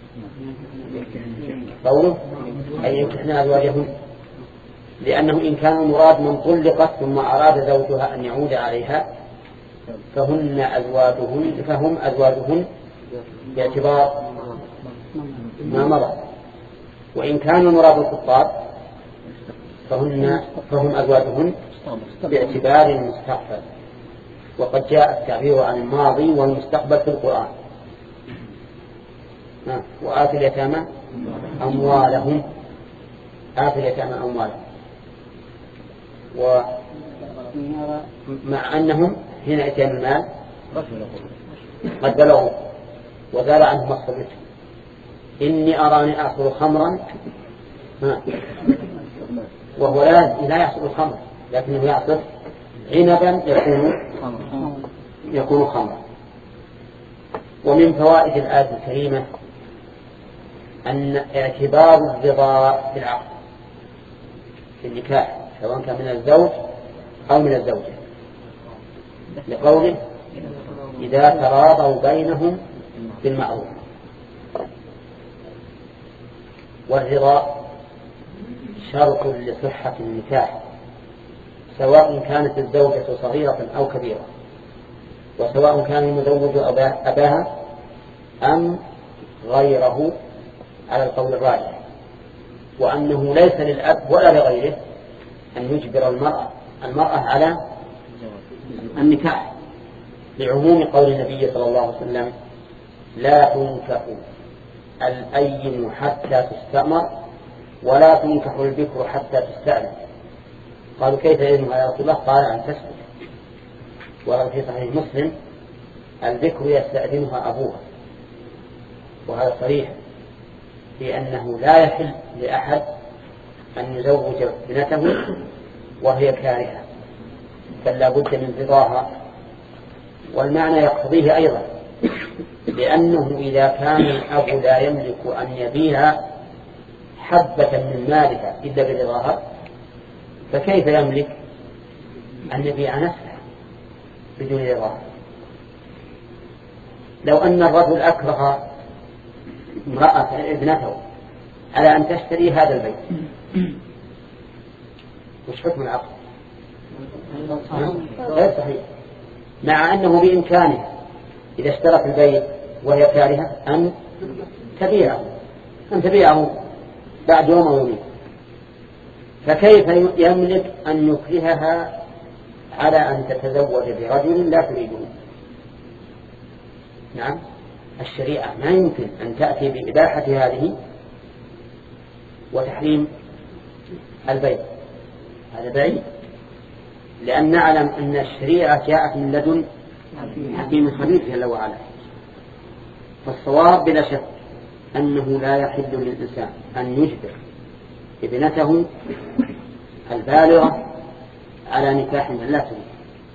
قوله أي ينكحن أزواجهن، لأنه إن كان المراد من طلقت ثم أراد زوجها أن يعود عليها فهن أزواجهن فهم أزواجهن باعتبار ما مضى، وإن كان المراد الخطاب فهن فهم أزواجهن باعتبار المستقبل. وقد جاء التعبير عن الماضي والمستقبل في القرآن. وآتوا اليتامى أموالهم آتوا اليتامى أموالهم، ومع أنهم هنا أتيان المال قد بلغوا وزال عنهم مصدرهم. إني أراني أعصر خمرا وهو لا يعصر الخمر لكنه يعصر عنبا يكون يكون خمرا. ومن فوائد الآية الكريمة أن اعتبار الرضا بالعقد في النكاح سواء كان من الزوج أو من الزوجة، لقوله إذا تراضوا بينهم بالمعروف. والرضا شرط لصحة النكاح سواء كانت الزوجة صغيرة أو كبيرة، وسواء كان المزوج أباها أم غيره على القول الراجح، وأنه ليس للأب ولا لغيره أن يجبر المرأة المرأة على النكاح، لعموم قول النبي صلى الله عليه وسلم لا تنكح الأيم حتى تستأمر ولا تنكح البكر حتى تستأذن. قالوا كيف يجمع يا رسول الله؟ قال أن تسكت. وفي صحيح مسلم البكر يستأذنها أبوها، وهذا صريح في أنه لا يحل لأحد أن يزوج ابنته وهي كارهة، بل لا بد من رضاها. والمعنى يقتضيه أيضا، لأنه إذا كان الأب لا يملك أن يبيع حبة من مالها إلا برضاها، فكيف يملك أن يبيع نفسه بدون رضاها؟ لو أن الرجل أكره امرأة ابنته على أن تشتري هذا البيت، وش حكم العقد؟ غير صحيح، مع أنه بإمكانه إذا اشترت البيت وهي كارهة أن تبيعه أن تبيعه بعد يوم أو يومين، فكيف يملك أن يكرهها على أن تتزوج برجل لا تريده؟ نعم، الشريعة ما يمكن أن تأتي بإباحة هذه وتحريم البيع، هذا بعيد، لأن نعلم أن الشريعة جاءت من لدن حكيم خبير جل وعلا. فالصواب بلا شك أنه لا يحل للإنسان أن يجبر ابنته البالغة على نكاح من لا تريد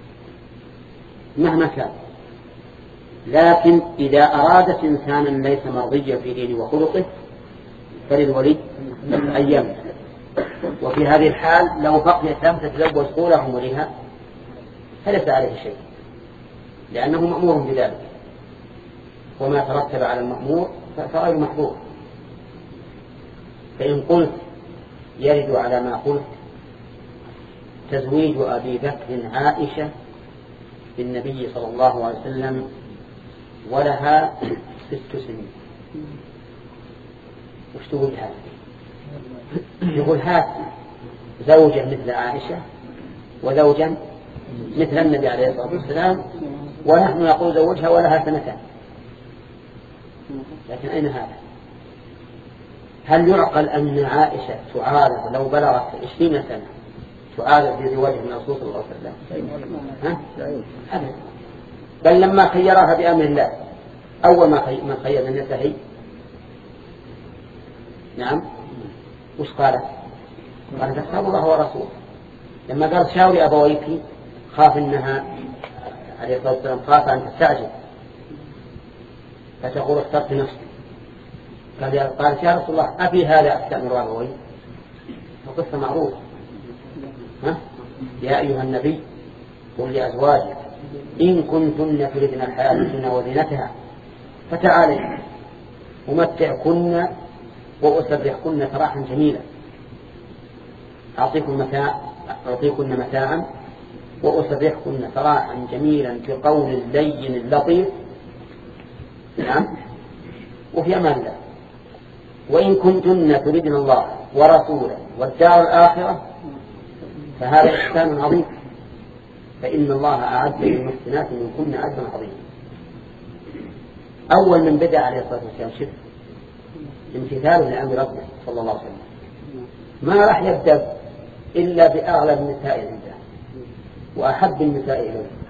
مهما كان، لكن إذا أرادت إنسانا ليس مرضيا في دينه وخلقه فللولي أن يمنع. وفي هذه الحال لو بقيت لم تتزوج طول عمرها فليس عليه شيء، لأنه مأمور بذلك، وما ترتب على المأمور فغير محظور. فإن قلت يرد على ما قلت تزويج أبي بكر عائشة بالنبي صلى الله عليه وسلم ولها ست سنين، وش تقول هذا؟ يقول هات زوجة مثل عائشة وزوجا مثل النبي عليه الصلاة والسلام، ونحن نقول زوجها ولها سنتان. لكن أين هذا؟ هل يعقل أن عائشة تعارض لو بلغت عشرين سنة تعارض بزواج من الرسول صلى الله عليه وسلم؟ ها؟ أبدا. بل لما خيرها بأمر الله أول ما خير النساء هي نعم وش قالت؟ قالت أصحاب الله ورسوله. لما قال شاوري أبويك خاف إنها عليه الصلاة والسلام خاف أن تستعجل فتقول اخترت نفسي. قالت يا رسول الله أبي هذا أستأمر أبوي؟ القصة معروفة. ها؟ يا أيها النبي قل لأزواجك إن كنتن تردن الحياة الدنيا وزينتها فتعالي أمتعكن وأسرحكن سراحا جميلا أعطيكم متاع أعطيكن متاعا وأسرحكن سراحا جميلا بقول لين لطيف. نعم. وفي أمان الله. وإن كنتن تردن الله ورسوله والدار الآخرة فهذا إحسان عظيم فإن الله أعد للمحسنات منكن أجرا عظيما. أول من بدأ عليه الصلاة والسلام شف امتثاله لأمر ربه صلى الله عليه وسلم ما راح يبدأ إلا بأغلى النساء عنده وأحب النساء إليه